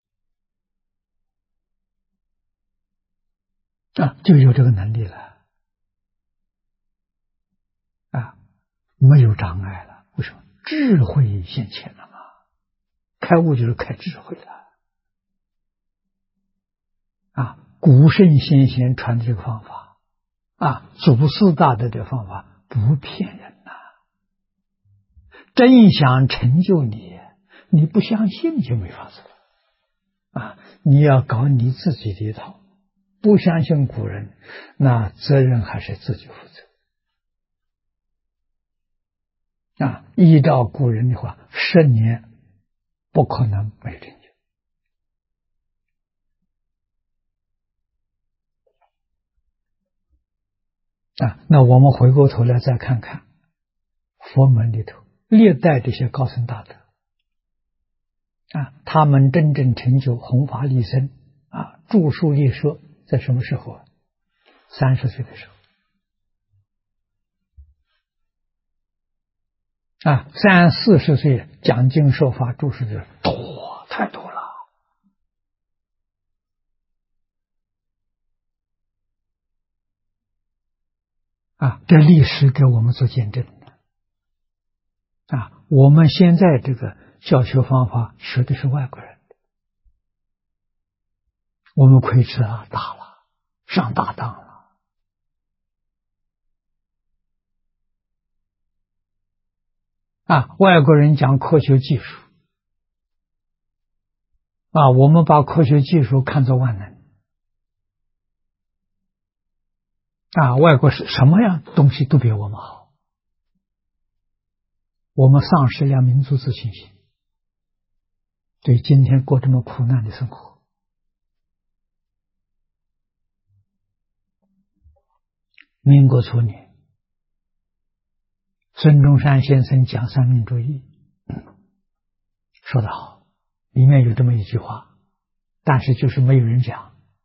就有这个能力了，没有障碍了。为什么？智慧现前了嘛，开悟就是开智慧了。古圣先贤传的这个方法，祖师大德的方法不骗人呐，真想成就你，你不相信就没法子了。你要搞你自己的一套，不相信古人，那责任还是自己负责。依照古人的话，10年不可能没成就。那我们回过头来再看看佛门里头历代这些高僧大德，他们真正成就弘法利生，著书立说，在什么时候？30岁的时候。30、40岁讲经说法著书的多，太多了。这历史给我们做见证的。我们现在这个教学方法学的是外国人，我们亏吃大了，上大当了。外国人讲科学技术，我们把科学技术看作万能。外国是什么样东西都比我们好，我们丧失了民族自信心，对今天过这么苦难的生活。民国初年，孙中山先生讲三民主义，说得好，里面有这么一句话，但是就是没有人讲。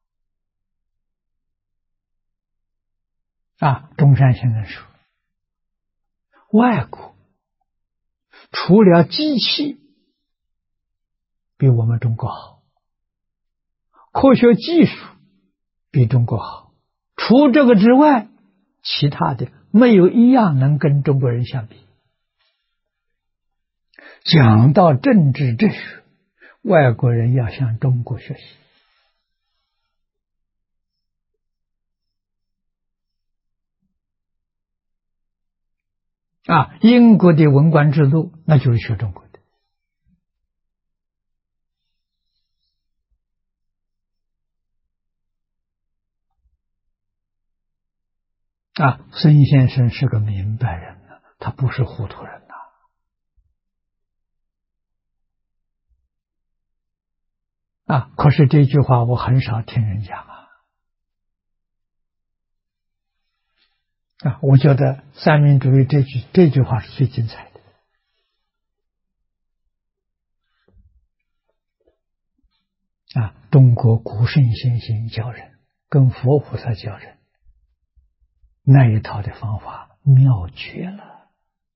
中山先生说，外国除了机器比我们中国好，科学技术比中国好，除这个之外，其他的没有一样能跟中国人相比。讲到政治哲学，外国人要向中国学习。英国的文官制度那就是学中国的。孙先生是个明白人呢，他不是糊涂人可是这句话我很少听人讲我觉得三民主义这句话是最精彩的。中国古圣先贤教人跟佛菩萨教人那一套的方法妙绝了。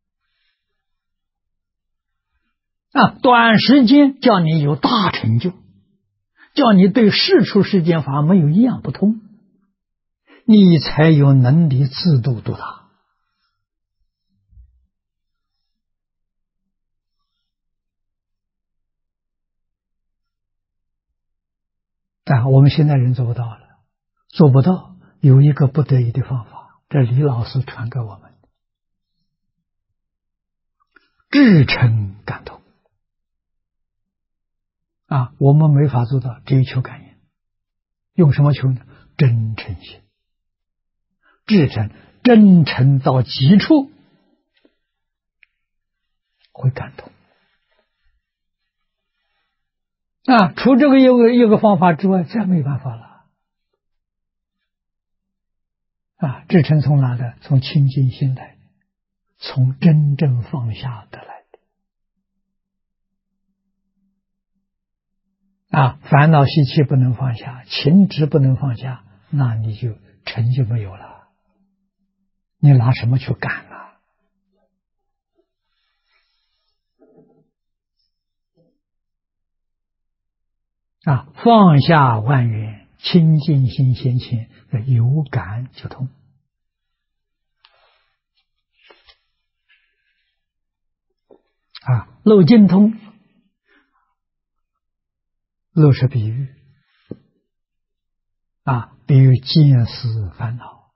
短时间叫你有大成就，叫你对世出世间法没有一样不通，你才有能力自度度他。我们现在人做不到了，做不到，有一个不得已的方法，这李老师传给我们，至诚感通。我们没法做到，只有求感应。用什么求呢？真诚心，至诚，真诚到极处会感动。除这个一个方法之外，再没办法了。至诚从哪来？从清净心来的，从真正放下得来的。烦恼习气不能放下，情执不能放下，那你就成就没有了。 你拿什么去赶呢？放下万缘，清净心现前，有感就通。漏尽通，漏是比喻，比喻见思烦恼。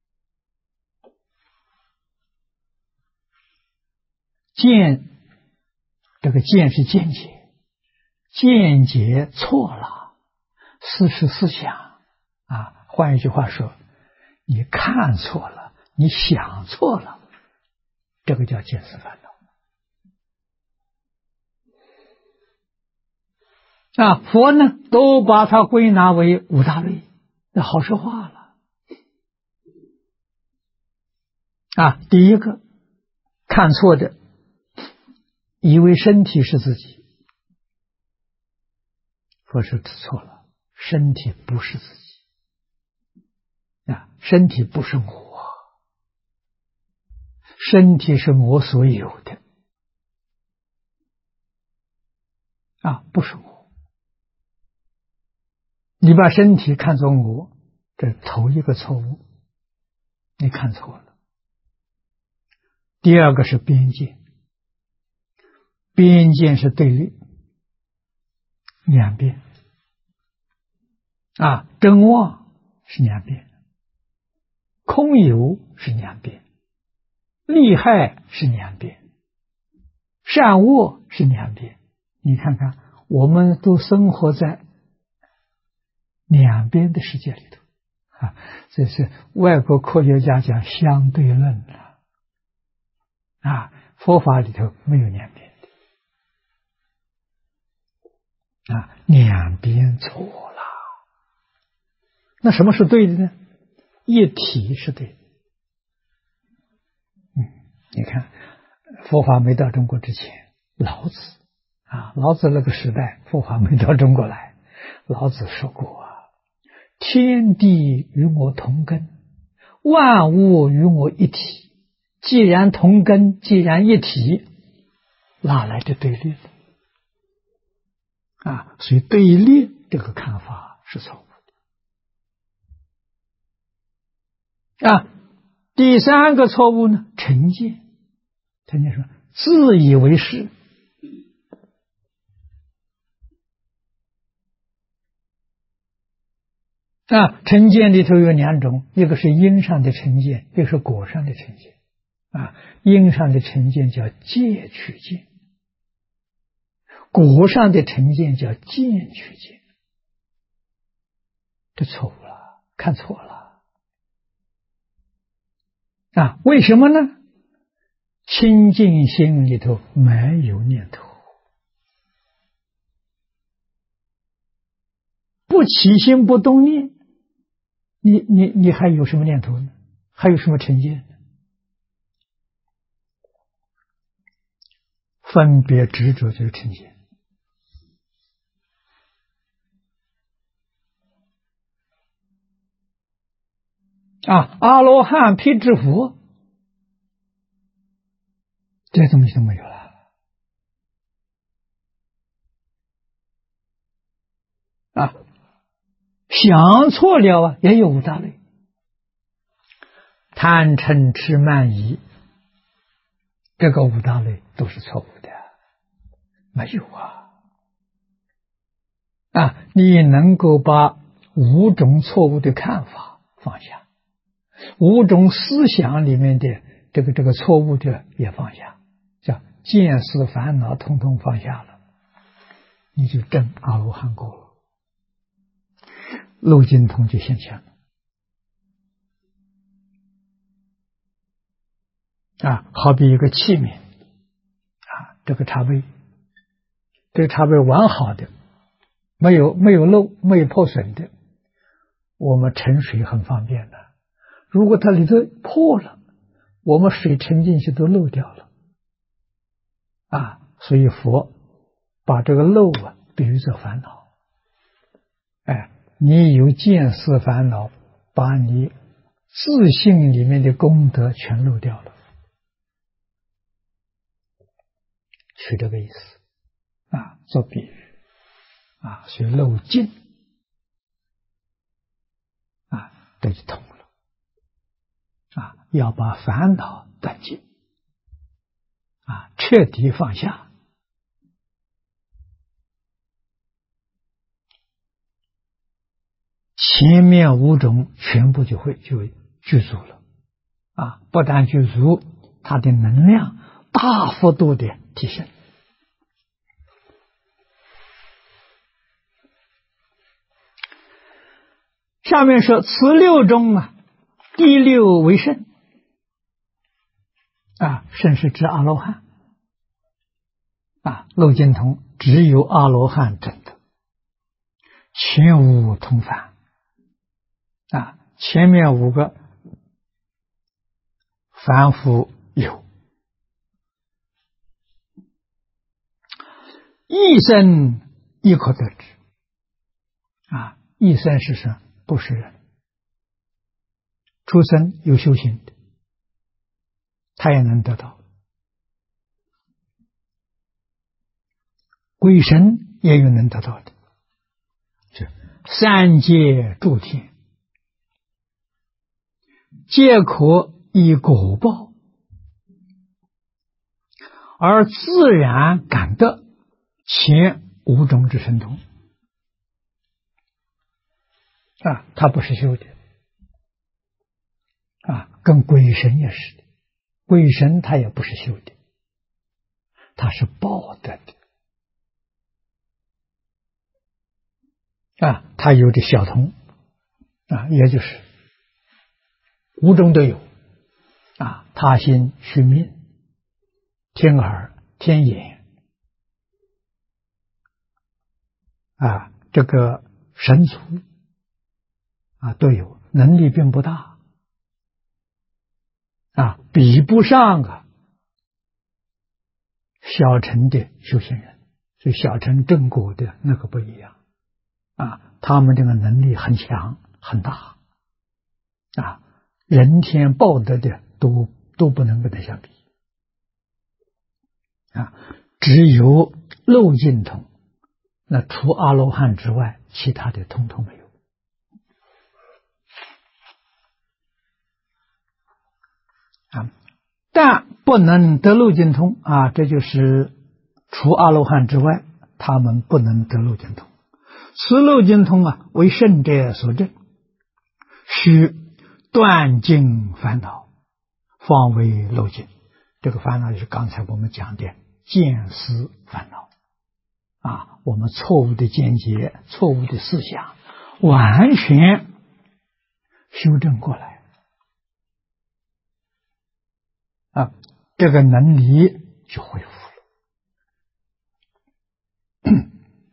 见，这个见是见解，见解错了，思是思想。换一句话说，你看错了，你想错了，这个叫见思烦恼。佛呢，都把它归纳为五大类，那好说话了。第一个看错的，以为身体是自己，佛说错了，身体不是自己，身体不是我，身体是我所有的，不是我。你把身体看作我，这头一个错误，你看错了。第二个是边界，边界是对立，两边。真妄是两边，空有是两边，利害是两边，善恶是两边。你看看，我们都生活在两边的世界里头，这是外国科学家讲相对论佛法里头没有两边的，两边错了。那什么是对的呢？一体是对的。你看，佛法没到中国之前，老子那个时代，佛法没到中国来，老子说过天地与我同根，万物与我一体。既然同根，既然一体，哪来的对立所以对立这个看法是错误的。第三个错误呢，成见。成见说自以为是。成见里头有两种，一个是因上的成见，一个是果上的成见。因上的成见叫戒取见，果上的成见叫见取见。这错误了，看错了。为什么呢？清净心里头没有念头，不起心不动念，你还有什么念头呢？还有什么成见呢？分别执着就是成见。阿罗汉辟支佛，这东西都没有了。想错了也有五大类，贪嗔痴慢疑，这个五大类都是错误的，没有你能够把五种错误的看法放下，五种思想里面的这个错误的也放下，叫见思烦恼统统放下了，你就证阿罗汉果了，漏尽通就现前了。好比一个器皿这个茶杯，这个茶杯完好的，没有漏，没有破损的，我们盛水很方便的。如果它里头破了，我们水沉进去都漏掉了所以佛把这个漏比喻作烦恼。你有见思烦恼，把你自信里面的功德全漏掉了，是这个意思啊，做比喻啊，所以漏尽啊，这就通了啊，要把烦恼断尽啊，彻底放下。前面五种全部就具足了啊！不但具足，它的能量大幅度的提升。下面说此六中啊，第六为圣啊，圣是指阿罗汉啊，漏尽通只有阿罗汉证得，全无通凡。啊，前面五个凡夫有，一生亦可得之。啊，一生是什么？不是人，出生有修行的，他也能得到。鬼神也有能得到的，这三界诸天。皆可以果报而自然感得前五种之神通啊，他不是修的啊，跟鬼神也是的，鬼神他也不是修的，他是报得的啊，他有的小通啊，也就是五种都有啊，他心虚命、天耳、天眼啊，这个神足啊都有，能力并不大啊，比不上啊小乘的修行人，所以小乘正果的那个不一样啊，他们这个能力很强很大啊，人天报德的都不能跟他相比啊，只有漏尽通，那除阿罗汉之外，其他的通通没有啊。但不能得漏尽通啊，这就是除阿罗汉之外，他们不能得漏尽通。此漏尽通啊，为圣者所证，须断尽烦恼，方为漏尽。这个烦恼就是刚才我们讲的见思烦恼啊，我们错误的见解、错误的思想，完全修正过来啊，这个能力就恢复了。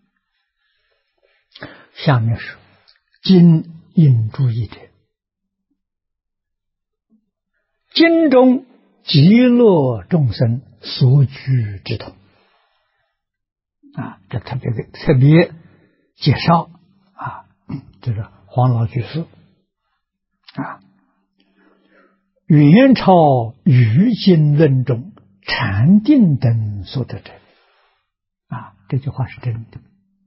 下面是经应注意者，经中极乐众生所居之通啊，这特别介绍啊，这个黄老居士啊，元朝于经论中禅定等所得者啊，这句话是真的。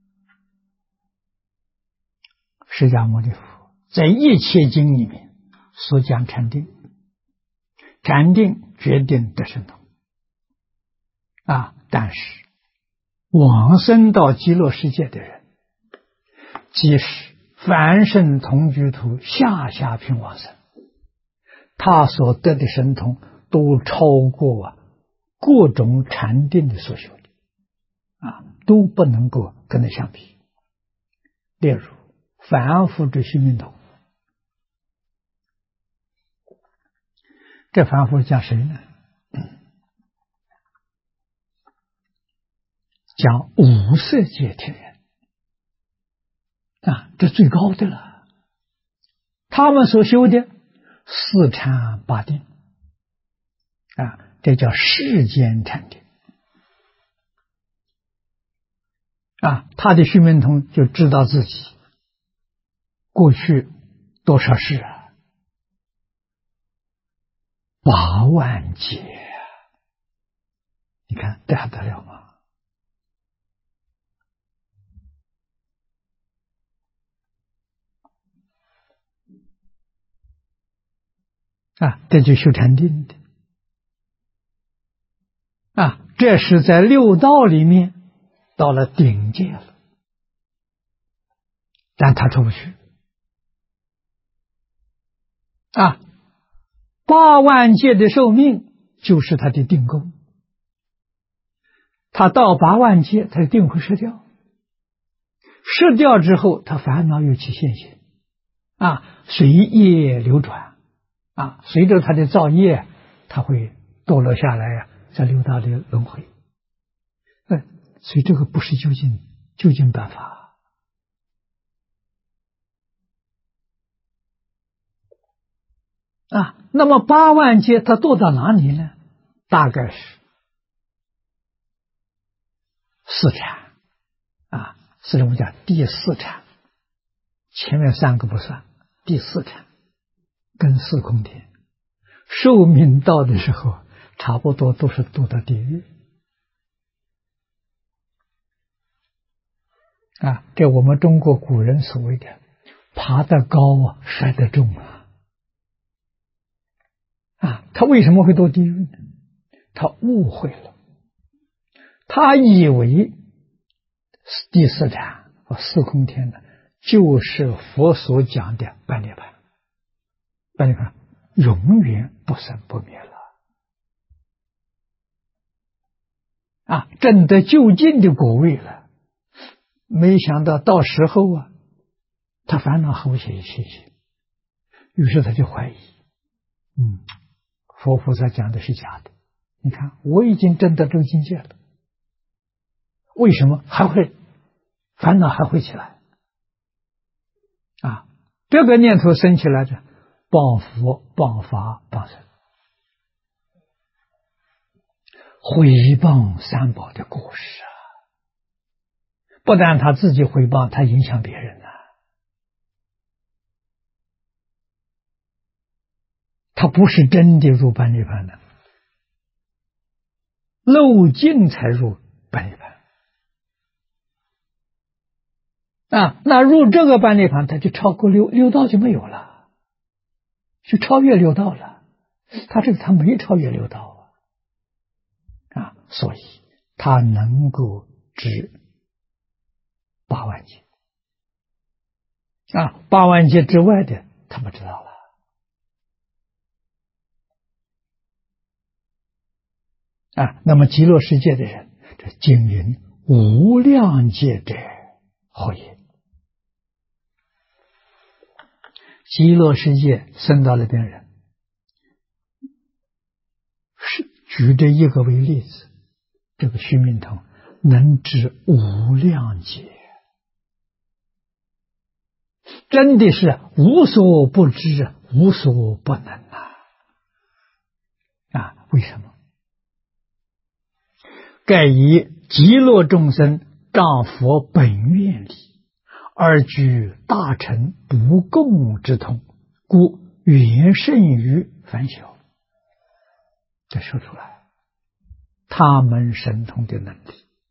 释迦牟尼佛在一切经里面所讲禅定，禅定决定得神通啊，但是往生到极乐世界的人，即使凡圣同居土下品往生，他所得的神通都超过各种禅定的所修的啊，都不能够跟他相比。例如凡夫之须弥通，这凡夫讲谁呢？讲五色界天人啊，这最高的了。他们所修的四禅八定啊，这叫世间禅定啊。他的须弥通就知道自己过去多少事啊， 80000劫，你看这还得了吗？这就修禅定的这是在六道里面到了顶界了，但他出不去80000劫的寿命就是他的定功，他到80000劫，他的定会失掉，失掉之后，他烦恼又起现行随业流转随着他的造业，他会堕落下来在六道里轮回。所以这个不是究竟办法那么80000劫他堕到哪里呢？大概是四禅是我们讲第四禅，前面3个不算，第四禅跟四空天，寿命到的时候差不多都是堕到地狱这我们中国古人所谓的爬得高摔得重他为什么会堕地狱呢？他误会了，他以为第四禅和四空天呢，就是佛所讲的半涅槃，半涅槃永远不生不灭了证得究竟的果位了。没想到到时候他烦恼还会起现行，于是他就怀疑佛菩萨讲的是假的，你看我已经证得这个境界了，为什么还会烦恼还会起来这个念头生起来的，谤佛谤法谤僧，毁谤三宝的过失不但他自己毁谤，他影响别人他不是真的入半涅槃的，漏尽才入半涅槃那入这个半涅槃，他就超过六道就没有了，就超越六道了。他没超越六道所以他能够知80000劫80000劫之外的他不知道了那么极乐世界的人，这经云无量劫者何也？极乐世界生到那边人，是举这一个为例子，这个须弥通能知无量劫，真的是无所不知，无所不能为什么？盖以极乐众生仗佛本愿力，而具大乘不共之通，故远胜于凡小。这说出来，他们神通的能力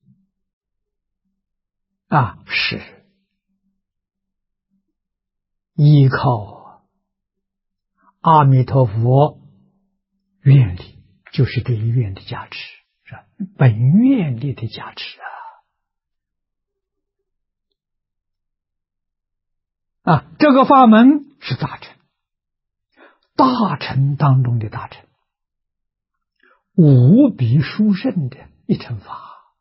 是依靠阿弥陀佛愿力，就是这一愿的加持，是吧？本愿力的加持这个法门是大乘，大乘当中的大乘，无比殊胜的一乘法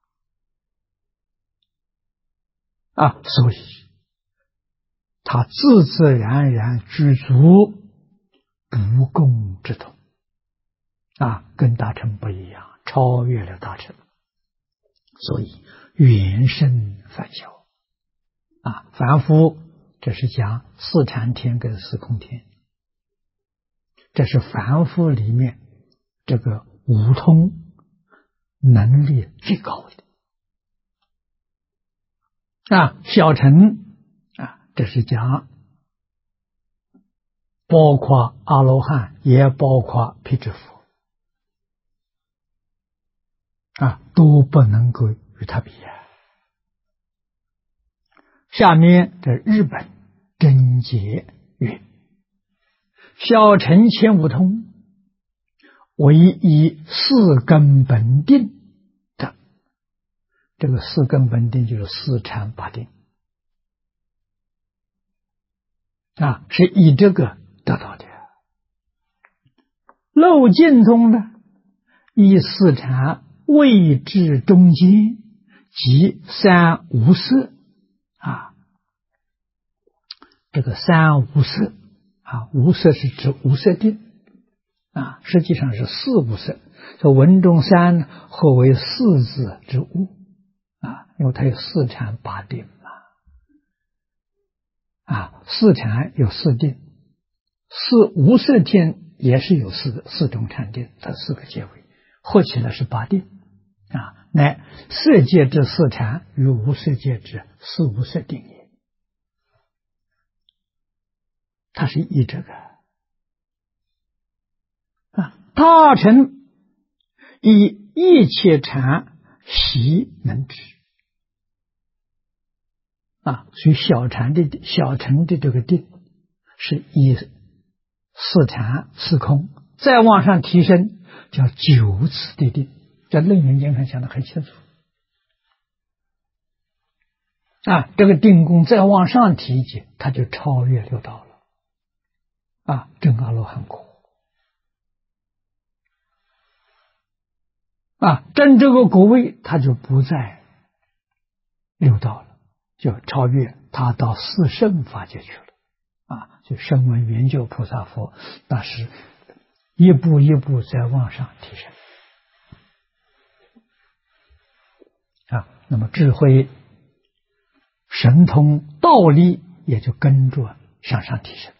所以他自自然然具足不共之通跟大乘不一样，超越了大乘，所以远胜凡小凡夫这是讲四禅天跟四空天，这是凡夫里面这个五通能力最高的小乘这是讲包括阿罗汉，也包括辟支佛都不能够与他比下面这日本真解曰：小乘千无通，唯以四根本定的。这个四根本定就是四禅八定是以这个得到的。漏尽通呢，以四禅位至中间，即三无色这个三无色无色是指无色定实际上是四无色。这文中三合为四字之物因为它有四禅八定四禅有四定，四无色天也是有四种禅定，它四个结尾合起来是八定乃色界之四禅与无色界之四无色定也。它是以这个大乘以一切禅习能知所以小乘的这个定是以四禅四空，再往上提升叫九次的定，在楞严经上讲得很清楚这个定功再往上提一级，它就超越六道了证阿罗汉果证这个果位，它就不在六道了，就超越，他到四圣法界去了就声闻缘觉菩萨佛，那是一步一步在往上提升那么智慧神通道力也就跟着向上提升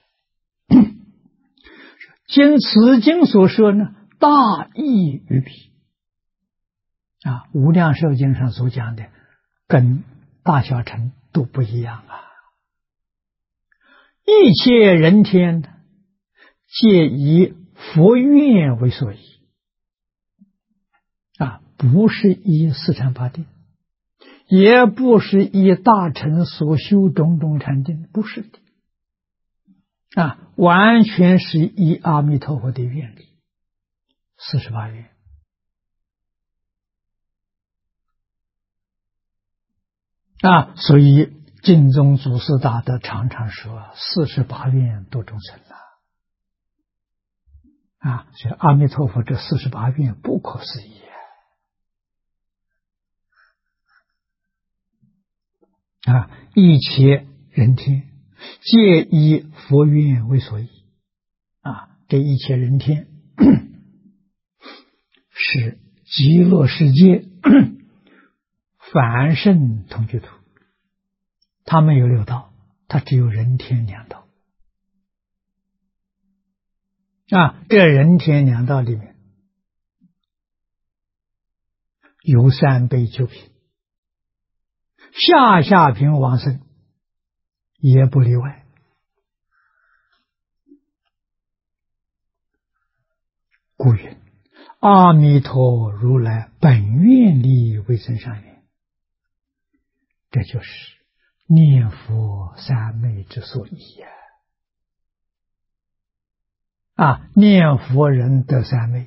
经此经所说呢，大异于彼无量寿经上所讲的跟大小乘都不一样一切人天皆以佛愿为所依不是以四禅八定，也不是以大乘所修种种禅定，不是的完全是以阿弥陀佛的愿力48愿所以净宗祖师大德常常说48愿度众生所以阿弥陀佛这48愿不可思议一切人天皆以佛愿为所依这一切人天是极乐世界凡圣同居土，他没有六道，他只有人天两道这人天两道里面有三辈九品，下品往生也不例外故云阿弥陀如来本愿力为增上缘，这就是念佛三昧之所依念佛人得三昧，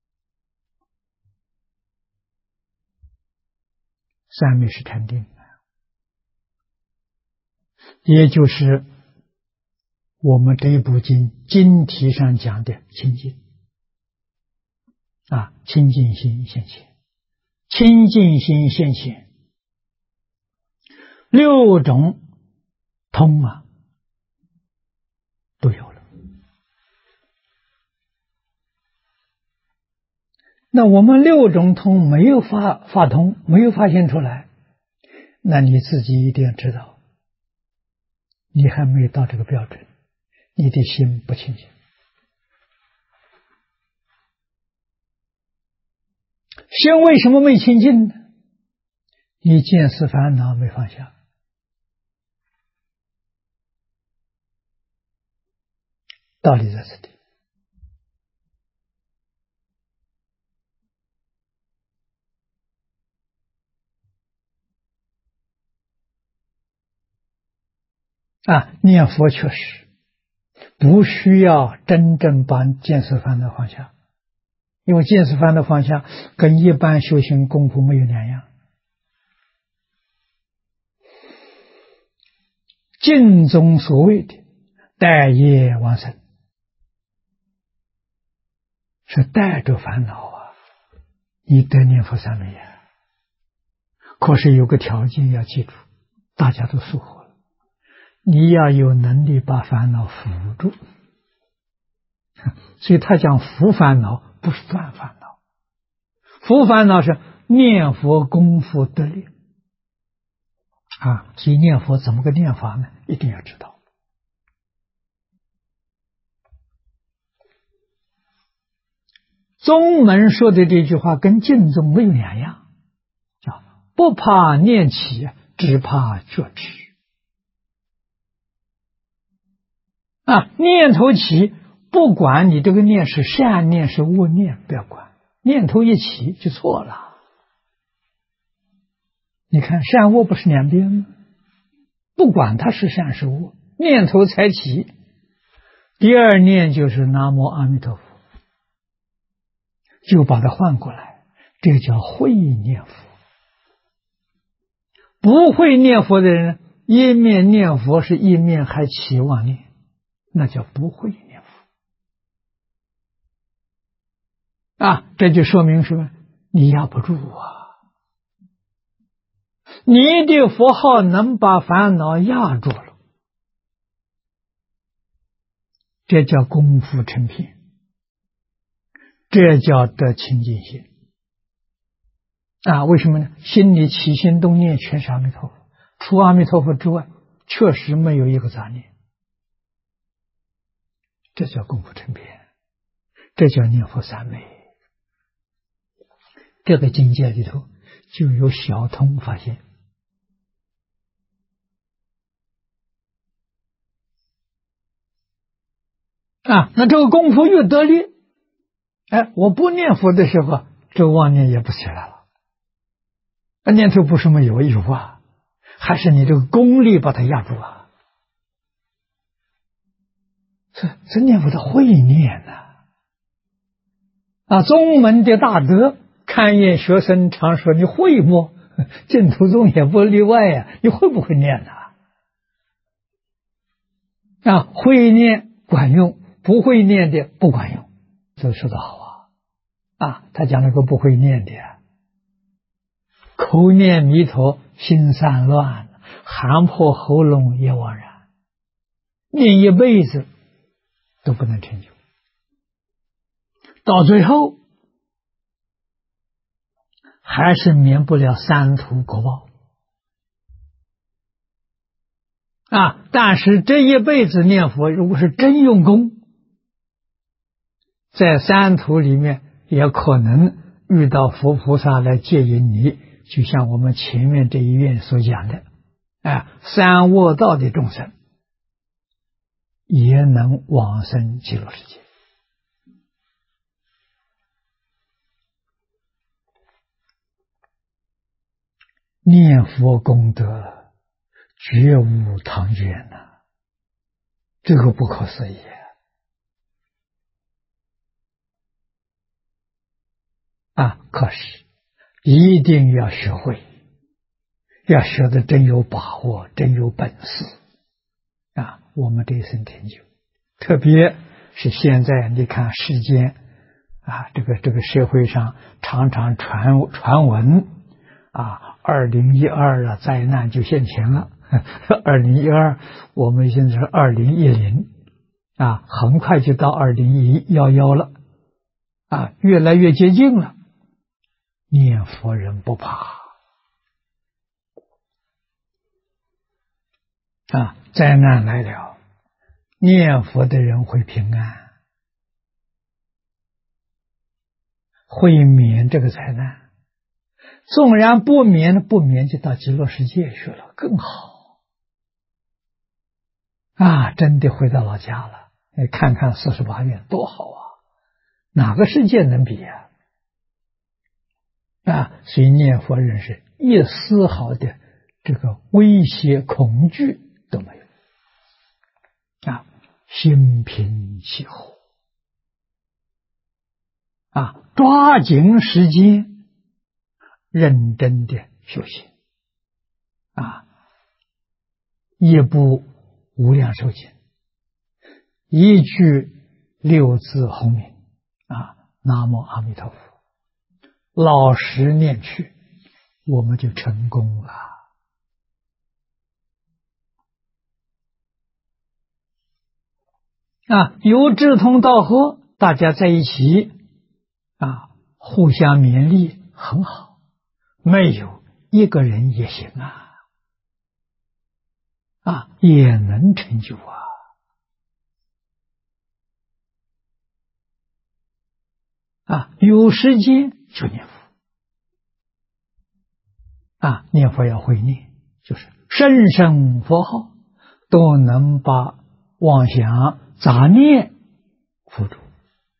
三昧是禅定也就是我们这一部经题上讲的清净清净心现前，清净心现前六种通都有了。那我们六种通没有发通，没有发现出来，那你自己一定要知道，你还没有到这个标准，你的心不清净。心为什么没清净呢？你见思烦恼没放下， 道理在这里。念佛确实不需要真正把见思烦恼放下，因为见思烦恼放下跟一般修行功夫没有两样。经中所谓的带业往生，是带着烦恼你得念佛三昧啊。可是有个条件要记住，大家都疏忽了，你要有能力把烦恼扶住。所以他讲扶烦恼，不是断烦恼。扶烦恼是念佛功夫得力所以念佛怎么个念法呢？一定要知道。宗门说的这句话跟净宗没有两样，叫不怕念起，只怕觉迟。念头起，不管你这个念是善念是恶念，不要管，念头一起就错了。你看善恶不是两边吗？不管它是善是恶，念头才起，第二念就是南无阿弥陀佛，就把它换过来，这叫会念佛。不会念佛的人，一面念佛是一面还起妄念，那叫不会念佛这就说明什么？你压不住你的佛号能把烦恼压住了，这叫功夫成片，这叫得清净心为什么呢？心里起心动念全是阿弥陀佛，除阿弥陀佛之外确实没有一个杂念，这叫功夫成片，这叫念佛三昧。这个境界里头就有小通发现那这个功夫越得力，我不念佛的时候，这个妄念也不起来了。念头不是没有还是你这个功力把它压住这念佛的会念宗门的大德看见学生常说你会不？净土宗也不例外你会不会念会念管用，不会念的不管用。这说得好他讲那个不会念的口念弥陀心散乱，喊破喉咙也枉然，念一辈子都不能成就，到最后还是免不了三途果报但是这一辈子念佛，如果是真用功，在三途里面也可能遇到佛菩萨来接引你，就像我们前面这一愿所讲的三恶道的众生也能往生极乐世界。念佛功德绝无唐捐这个不可思议可是一定要学会，要学得真有把握，真有本事我们这一生成就。特别是现在你看世间这个社会上常常传闻2012灾难就现前了2012我们现在是2010很快就到2011了越来越接近了。念佛人不怕灾难来了，念佛的人会平安，会免这个灾难。纵然不免就到极乐世界去了，更好真的回到老家了。 看看48愿多好啊！哪个世界能比呀？所以念佛人是一丝毫的这个威胁恐惧都没有心平气和抓紧时间认真的修行一部无量寿经，一句六字洪名南无阿弥陀佛，老实念去，我们就成功了有志同道合，大家在一起互相勉励，很好。没有一个人也行也能成就有时间就念佛念佛要会念，就是声声佛号都能把妄想杂念扶住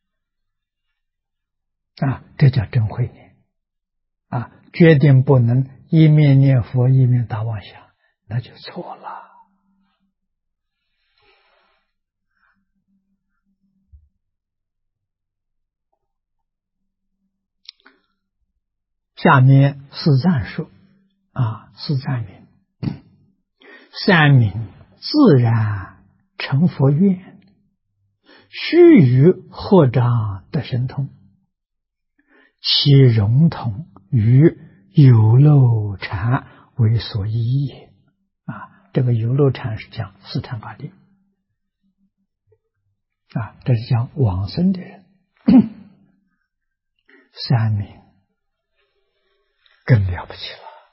这叫真会念决定不能一面念佛一面打妄想，那就错了。下面四赞说四赞名：三名自然成佛愿，须臾合掌得神通，其融通与有漏禅为所依也这个有漏禅是讲四禅八定这是讲往生的人三名更了不起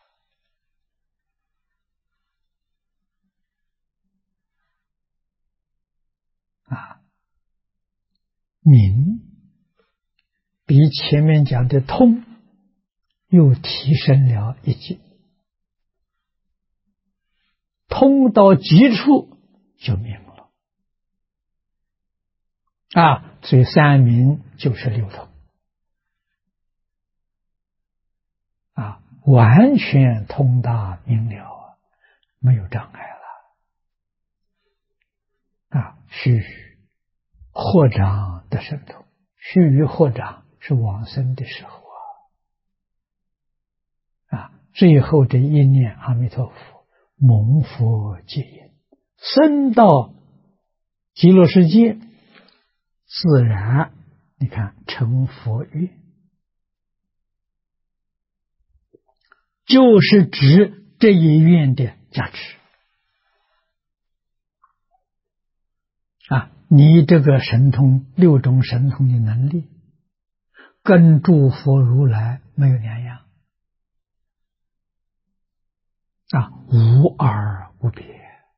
了明比前面讲的通又提升了一级，通到极处就明了所以三明就是六通完全通达明了没有障碍了须臾合掌得神通，须臾合掌是往生的时候最后这一念阿弥陀佛，蒙佛接引，升到极乐世界，自然你看成佛愿，就是指这一愿的价值你这个神通六种神通的能力跟诸佛如来没有两样无二无别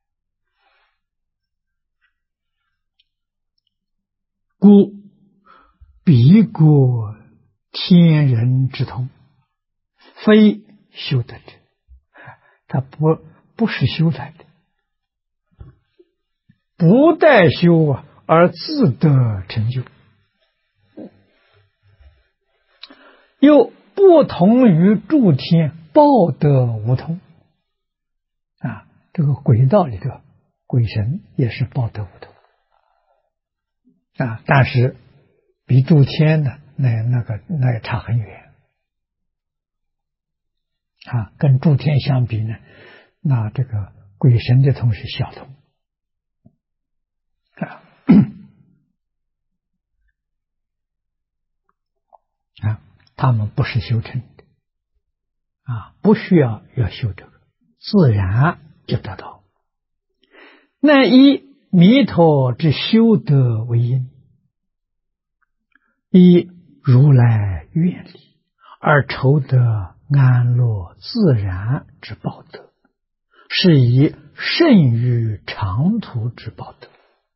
故彼过天人之通，非修得者，他不是修来的，不待修而自得成就，又不同于诸天报得无通这个轨道里头鬼神也是报得无通但是比诸天呢那也差很远跟诸天相比呢，那这个鬼神的通是小通他们不是修成的不需要修这个，自然就得到。那以弥陀之修德为因，以如来愿力而筹得安乐自然之报德，是以甚于长途之报德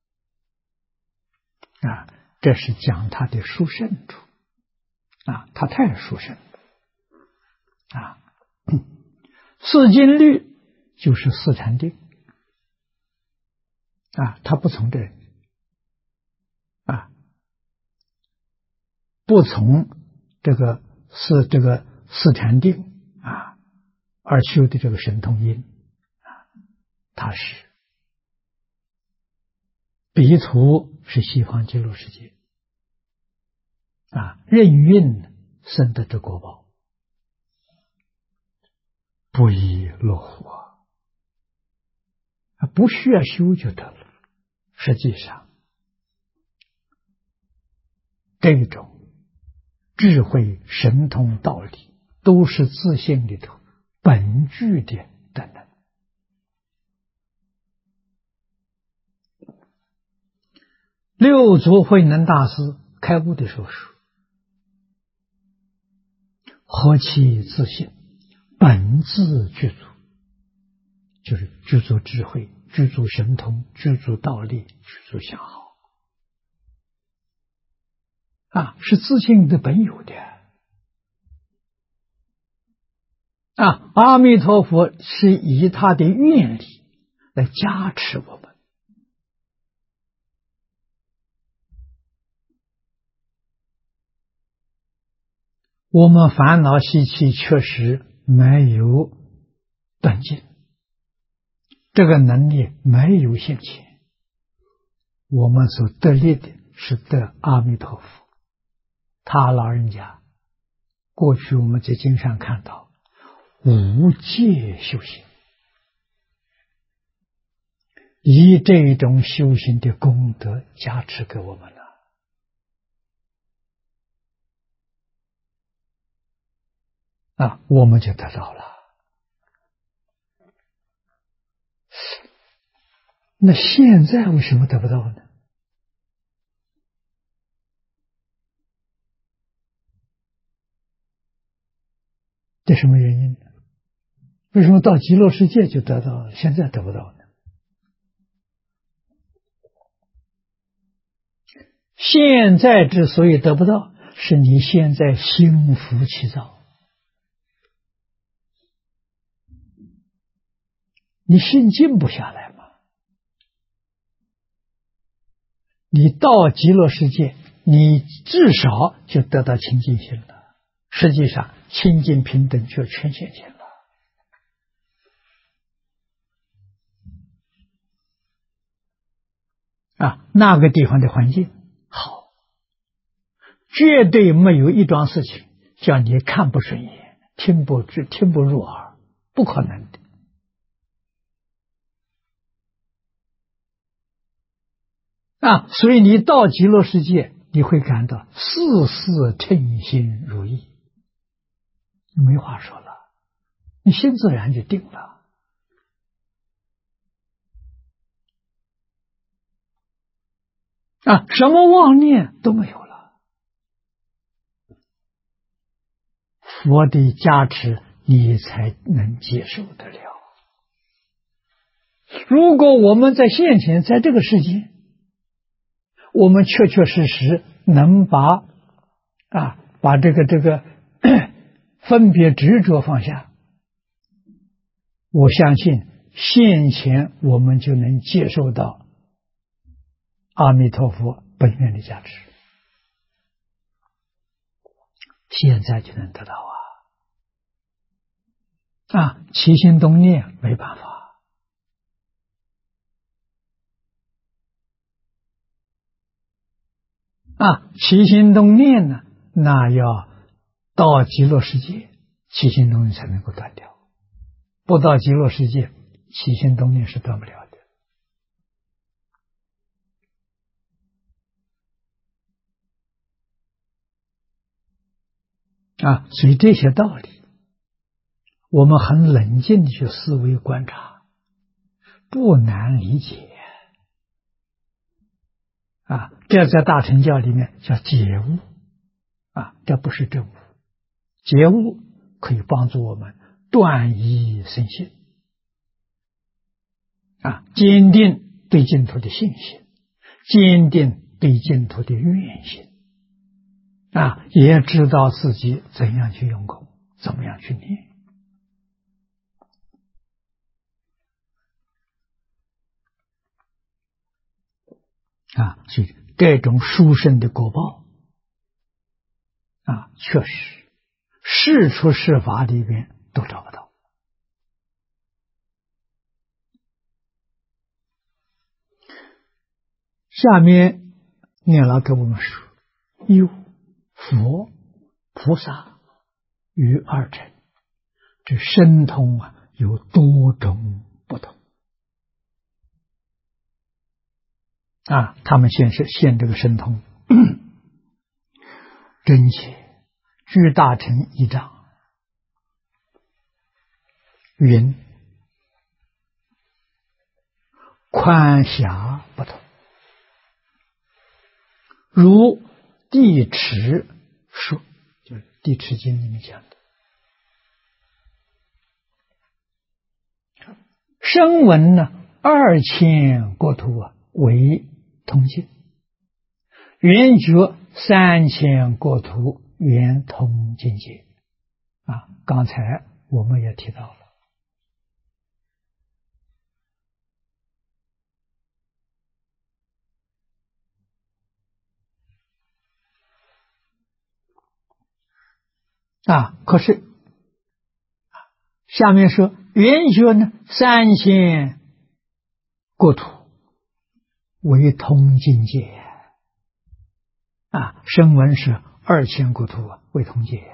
这是讲他的殊胜处他太殊胜四经律就是四禅定他不从这里啊，不从这个四禅定啊而修的这个神通因啊，它是彼土是西方极乐世界啊，任运生得这果报，不亦乐乎啊！不需要修就得了。实际上，这种智慧、神通、道理，都是自性里头本具的等等。六祖慧能大师开悟的时候说：“何其自性，本自具足。”就是具足智慧、具足神通、具足道力、具足相好啊，是自性的本有的啊。阿弥陀佛是以他的愿力来加持我们。我们烦恼习气确实没有断尽，这个能力没有现前，我们所得力的是得阿弥陀佛。他老人家过去我们在经上看到无界修行，以这种修行的功德加持给我们了啊，我们就得到了。那现在为什么得不到呢？这什么原因呢？为什么到极乐世界就得到了，现在得不到呢？现在之所以得不到，是你现在心浮气躁，你心静不下来嘛。你到极乐世界，你至少就得到清净心了。实际上，清净平等就全现前了。啊，那个地方的环境好，绝对没有一桩事情叫你看不顺眼、听不入耳，不可能的。啊，所以你到极乐世界，你会感到事事称心如意，没话说了，你心自然就定了。啊，什么妄念都没有了，佛的加持你才能接受得了。如果我们在现前，在这个世界，我们确确实实能把这个分别执着放下，我相信现前我们就能接受到阿弥陀佛本愿的加持，现在就能得到起心动念没办法起心动念呢，那要到极乐世界，起心动念才能够断掉。不到极乐世界，起心动念是断不了的。所以这些道理，我们很冷静的去思维观察，不难理解。这在大乘教里面叫解悟这不是证悟。解悟可以帮助我们断疑生信坚定对净土的信心，坚定对净土的愿心也知道自己怎样去用功，怎么样去念所以这种殊胜的果报确实世出世法里边都找不到。下面念老给我们说，有佛菩萨与二乘，这神通有多种不同他们现这个神通真切，具大乘一章，云宽狭不同，如地持说，就是地持经里面讲的，声闻呢2000国土为通经，圆觉3000国土圆通境界刚才我们也提到了可是下面说圆觉呢3000国土为通境界声闻是2000国土为通界，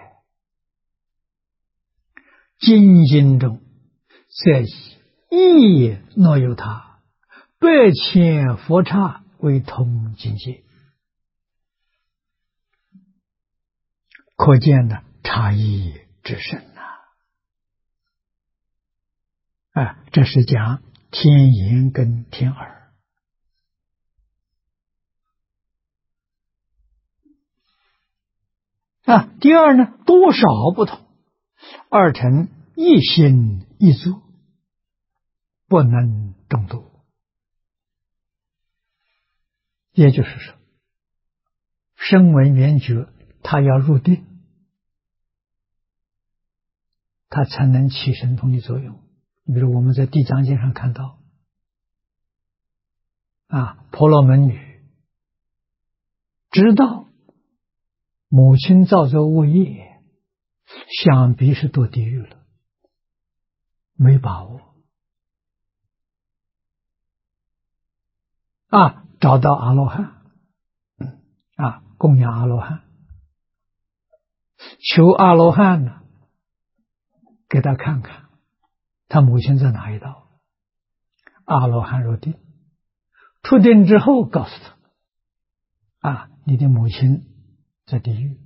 经经中则以若有他8000佛刹为通境界，可见的差异之深这是讲天眼跟天耳第二呢，多少不同，二乘一心一作，不能中度。也就是说，声闻缘觉，他要入定，他才能起神通的作用。比如我们在地藏经上看到婆罗门女知道母亲造作恶业，想必是堕地狱了，没把握找到阿罗汉供养阿罗汉，求阿罗汉呢给他看看他母亲在哪一道。阿罗汉入定，出定之后告诉他你的母亲在地狱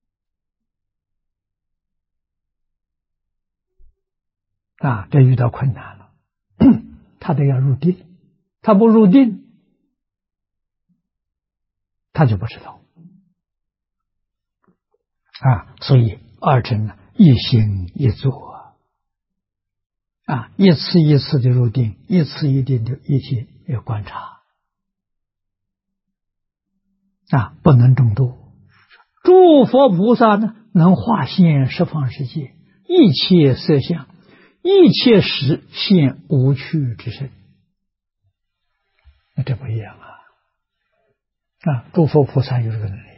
这遇到困难了他得要入定，他不入定他就不知道所以二乘呢一心一作一次一次的入定，一次一定的一些要观察不能中度。诸佛菩萨呢能化现十方世界一切色相，一切时现无趣之身，那这不一样诸佛菩萨有这个能力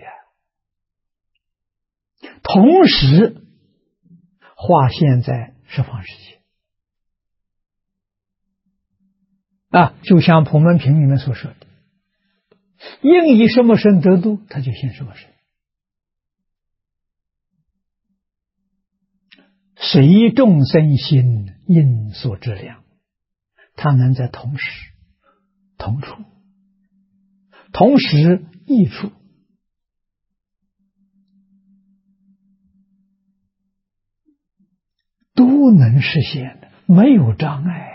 同时化现在十方世界就像普门品里面所说的，应以什么身得度，他就现什么身，随众生心应所知量，他能在同时同处同时异处都能实现的，没有障碍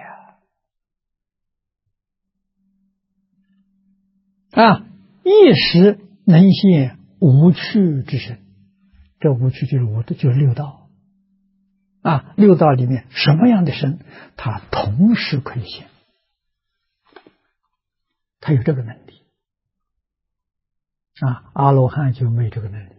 一时能现无趣之身，这无趣就是六道六道里面什么样的身，它同时可以现，他有这个能力阿罗汉就没这个能力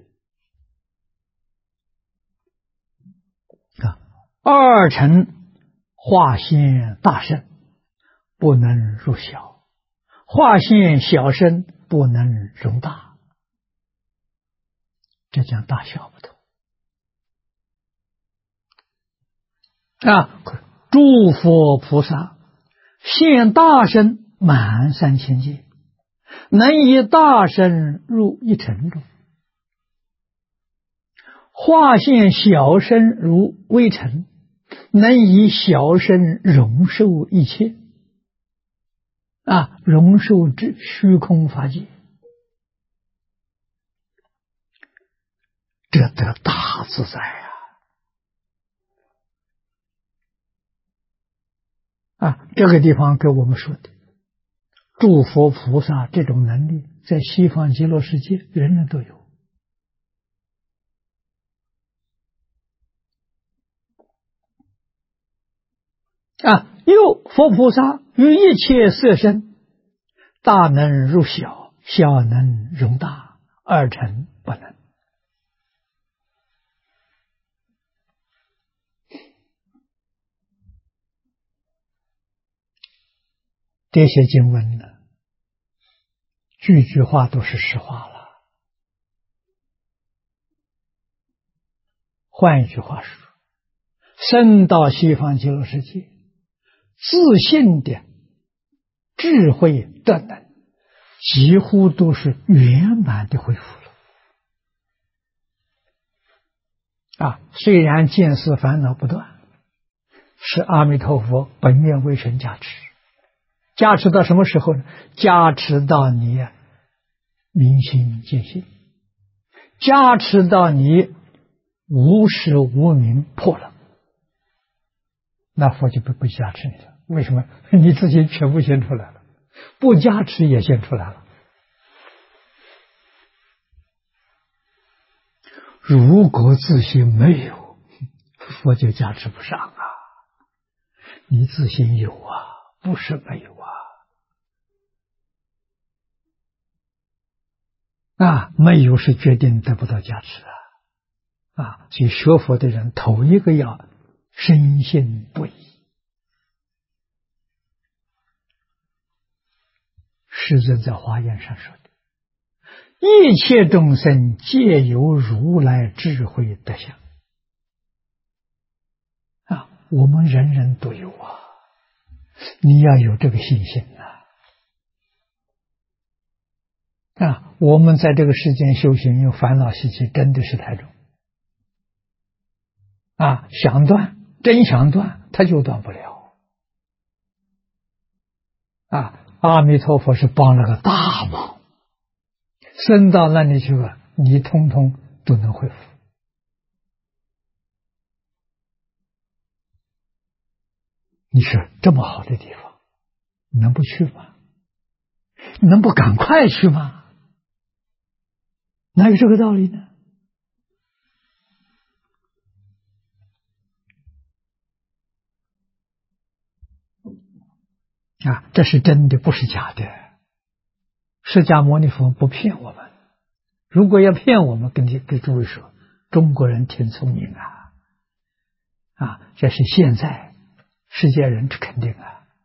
二乘化现大圣，不能入小， 化现小身，不能容大，这讲大小不同诸佛菩萨现大身满3000界，能以大身入一尘中，化现小身如微尘，能以小身容受一切容受之虚空法界，这得大自在这个地方给我们说的诸佛菩萨这种能力，在西方极乐世界人人都有又佛菩萨于一切色身，大能入小，小能容大，二乘不能。这些经文呢，句句话都是实话了。换一句话说，生到西方极乐世界，自信的智慧德能几乎都是圆满的恢复了虽然见思烦恼不断，是阿弥陀佛本愿威神加持，加持到什么时候呢？加持到你明心见性，加持到你无始无明破了，那佛就不加持你了。为什么？你自己全部现出来了，不加持也现出来了。如果自心没有，佛就加持不上你自心有不是没有没有是决定得不到加持所以学佛的人头一个要深信不疑。世尊在华严上说的，一切众生皆有如来智慧德相我们人人都有你要有这个信心我们在这个世间修行，用烦恼习气真的是太重想断，真想断，他就断不了阿弥陀佛是帮了个大忙，升到那里去了，你通通都能恢复。你说这么好的地方，能不去吗？能不赶快去吗？哪有这个道理呢？这是真的，不是假的。释迦牟尼佛不骗我们，如果要骗我们，跟诸位说，中国人挺聪明这是现在世界人肯定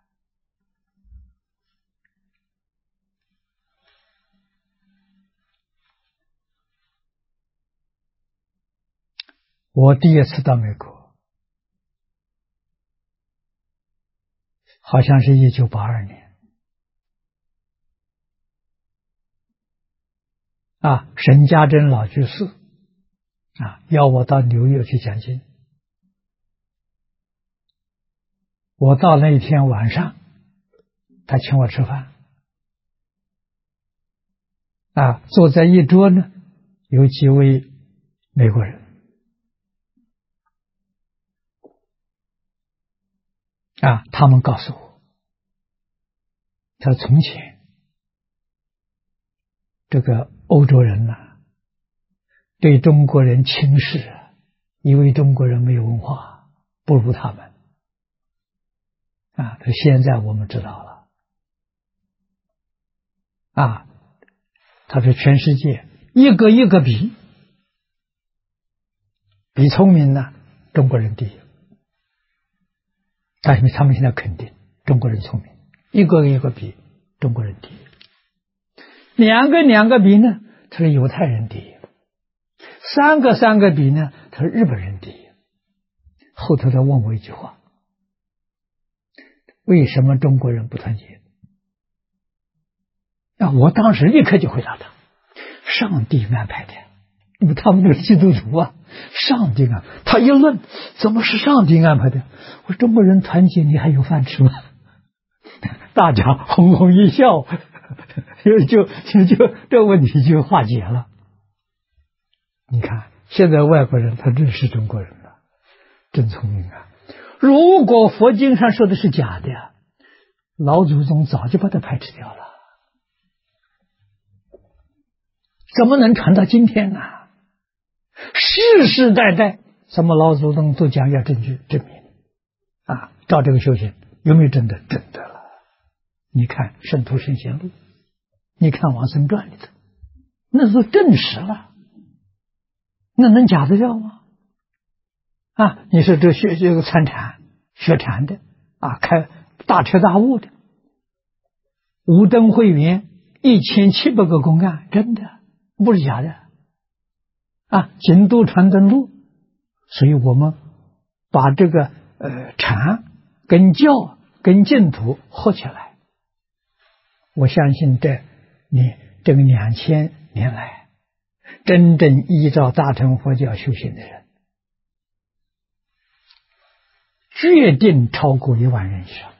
我第一次到美国，好像是1982年。沈家珍老居士要我到纽约去讲经。我到那一天晚上，他请我吃饭坐在一桌呢，有几位美国人他们告诉我，他说从前这个欧洲人对中国人轻视因为中国人没有文化，不如他们现在我们知道了他说全世界一个一个比聪明中国人第一，但是他们现在肯定中国人聪明，一个一个比中国人第一两个比呢，他是犹太人第一；三个比呢，他是日本人第一。后头他问我一句话：为什么中国人不团结？我当时立刻就回答他：上帝安排的。因为他们这个基督徒啊，上帝啊，他一论，怎么是上帝安排的？我说中国人团结，你还有饭吃吗？大家哄哄一笑，就这问题就化解了。你看，现在外国人他认识中国人了，真聪明啊！如果佛经上说的是假的，老祖宗早就把它排斥掉了，怎么能传到今天呢？世世代代，什么老祖宗都讲要证据证明啊，照这个修行有没有真的？真的了。你看《圣徒圣贤录》，你看《往生传》里头，那都证实了，那能假得了吗？啊，你说这个参禅学禅的啊，开大彻大悟的，无灯会员1700个公案，真的不是假的啊！净土传灯录，所以我们把这个禅跟教跟净土合起来，我相信你这个2000年来真正依照大乘佛教修行的人，决定超过1万人以上，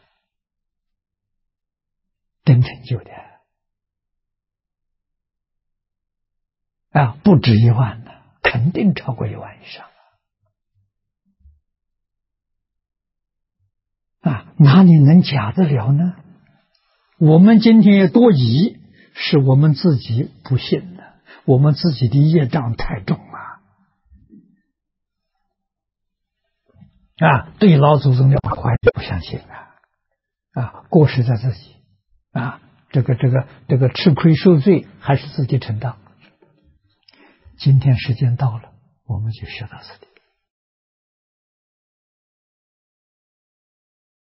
真成就的啊，不止1万呢，肯定超过1万以上啊！哪里能假得了呢？我们今天有多疑，是我们自己不信的，我们自己的业障太重啊！对老祖宗的怀疑不相信啊！过失在自己啊！这个吃亏受罪还是自己承担。今天时间到了，我们就学到这里。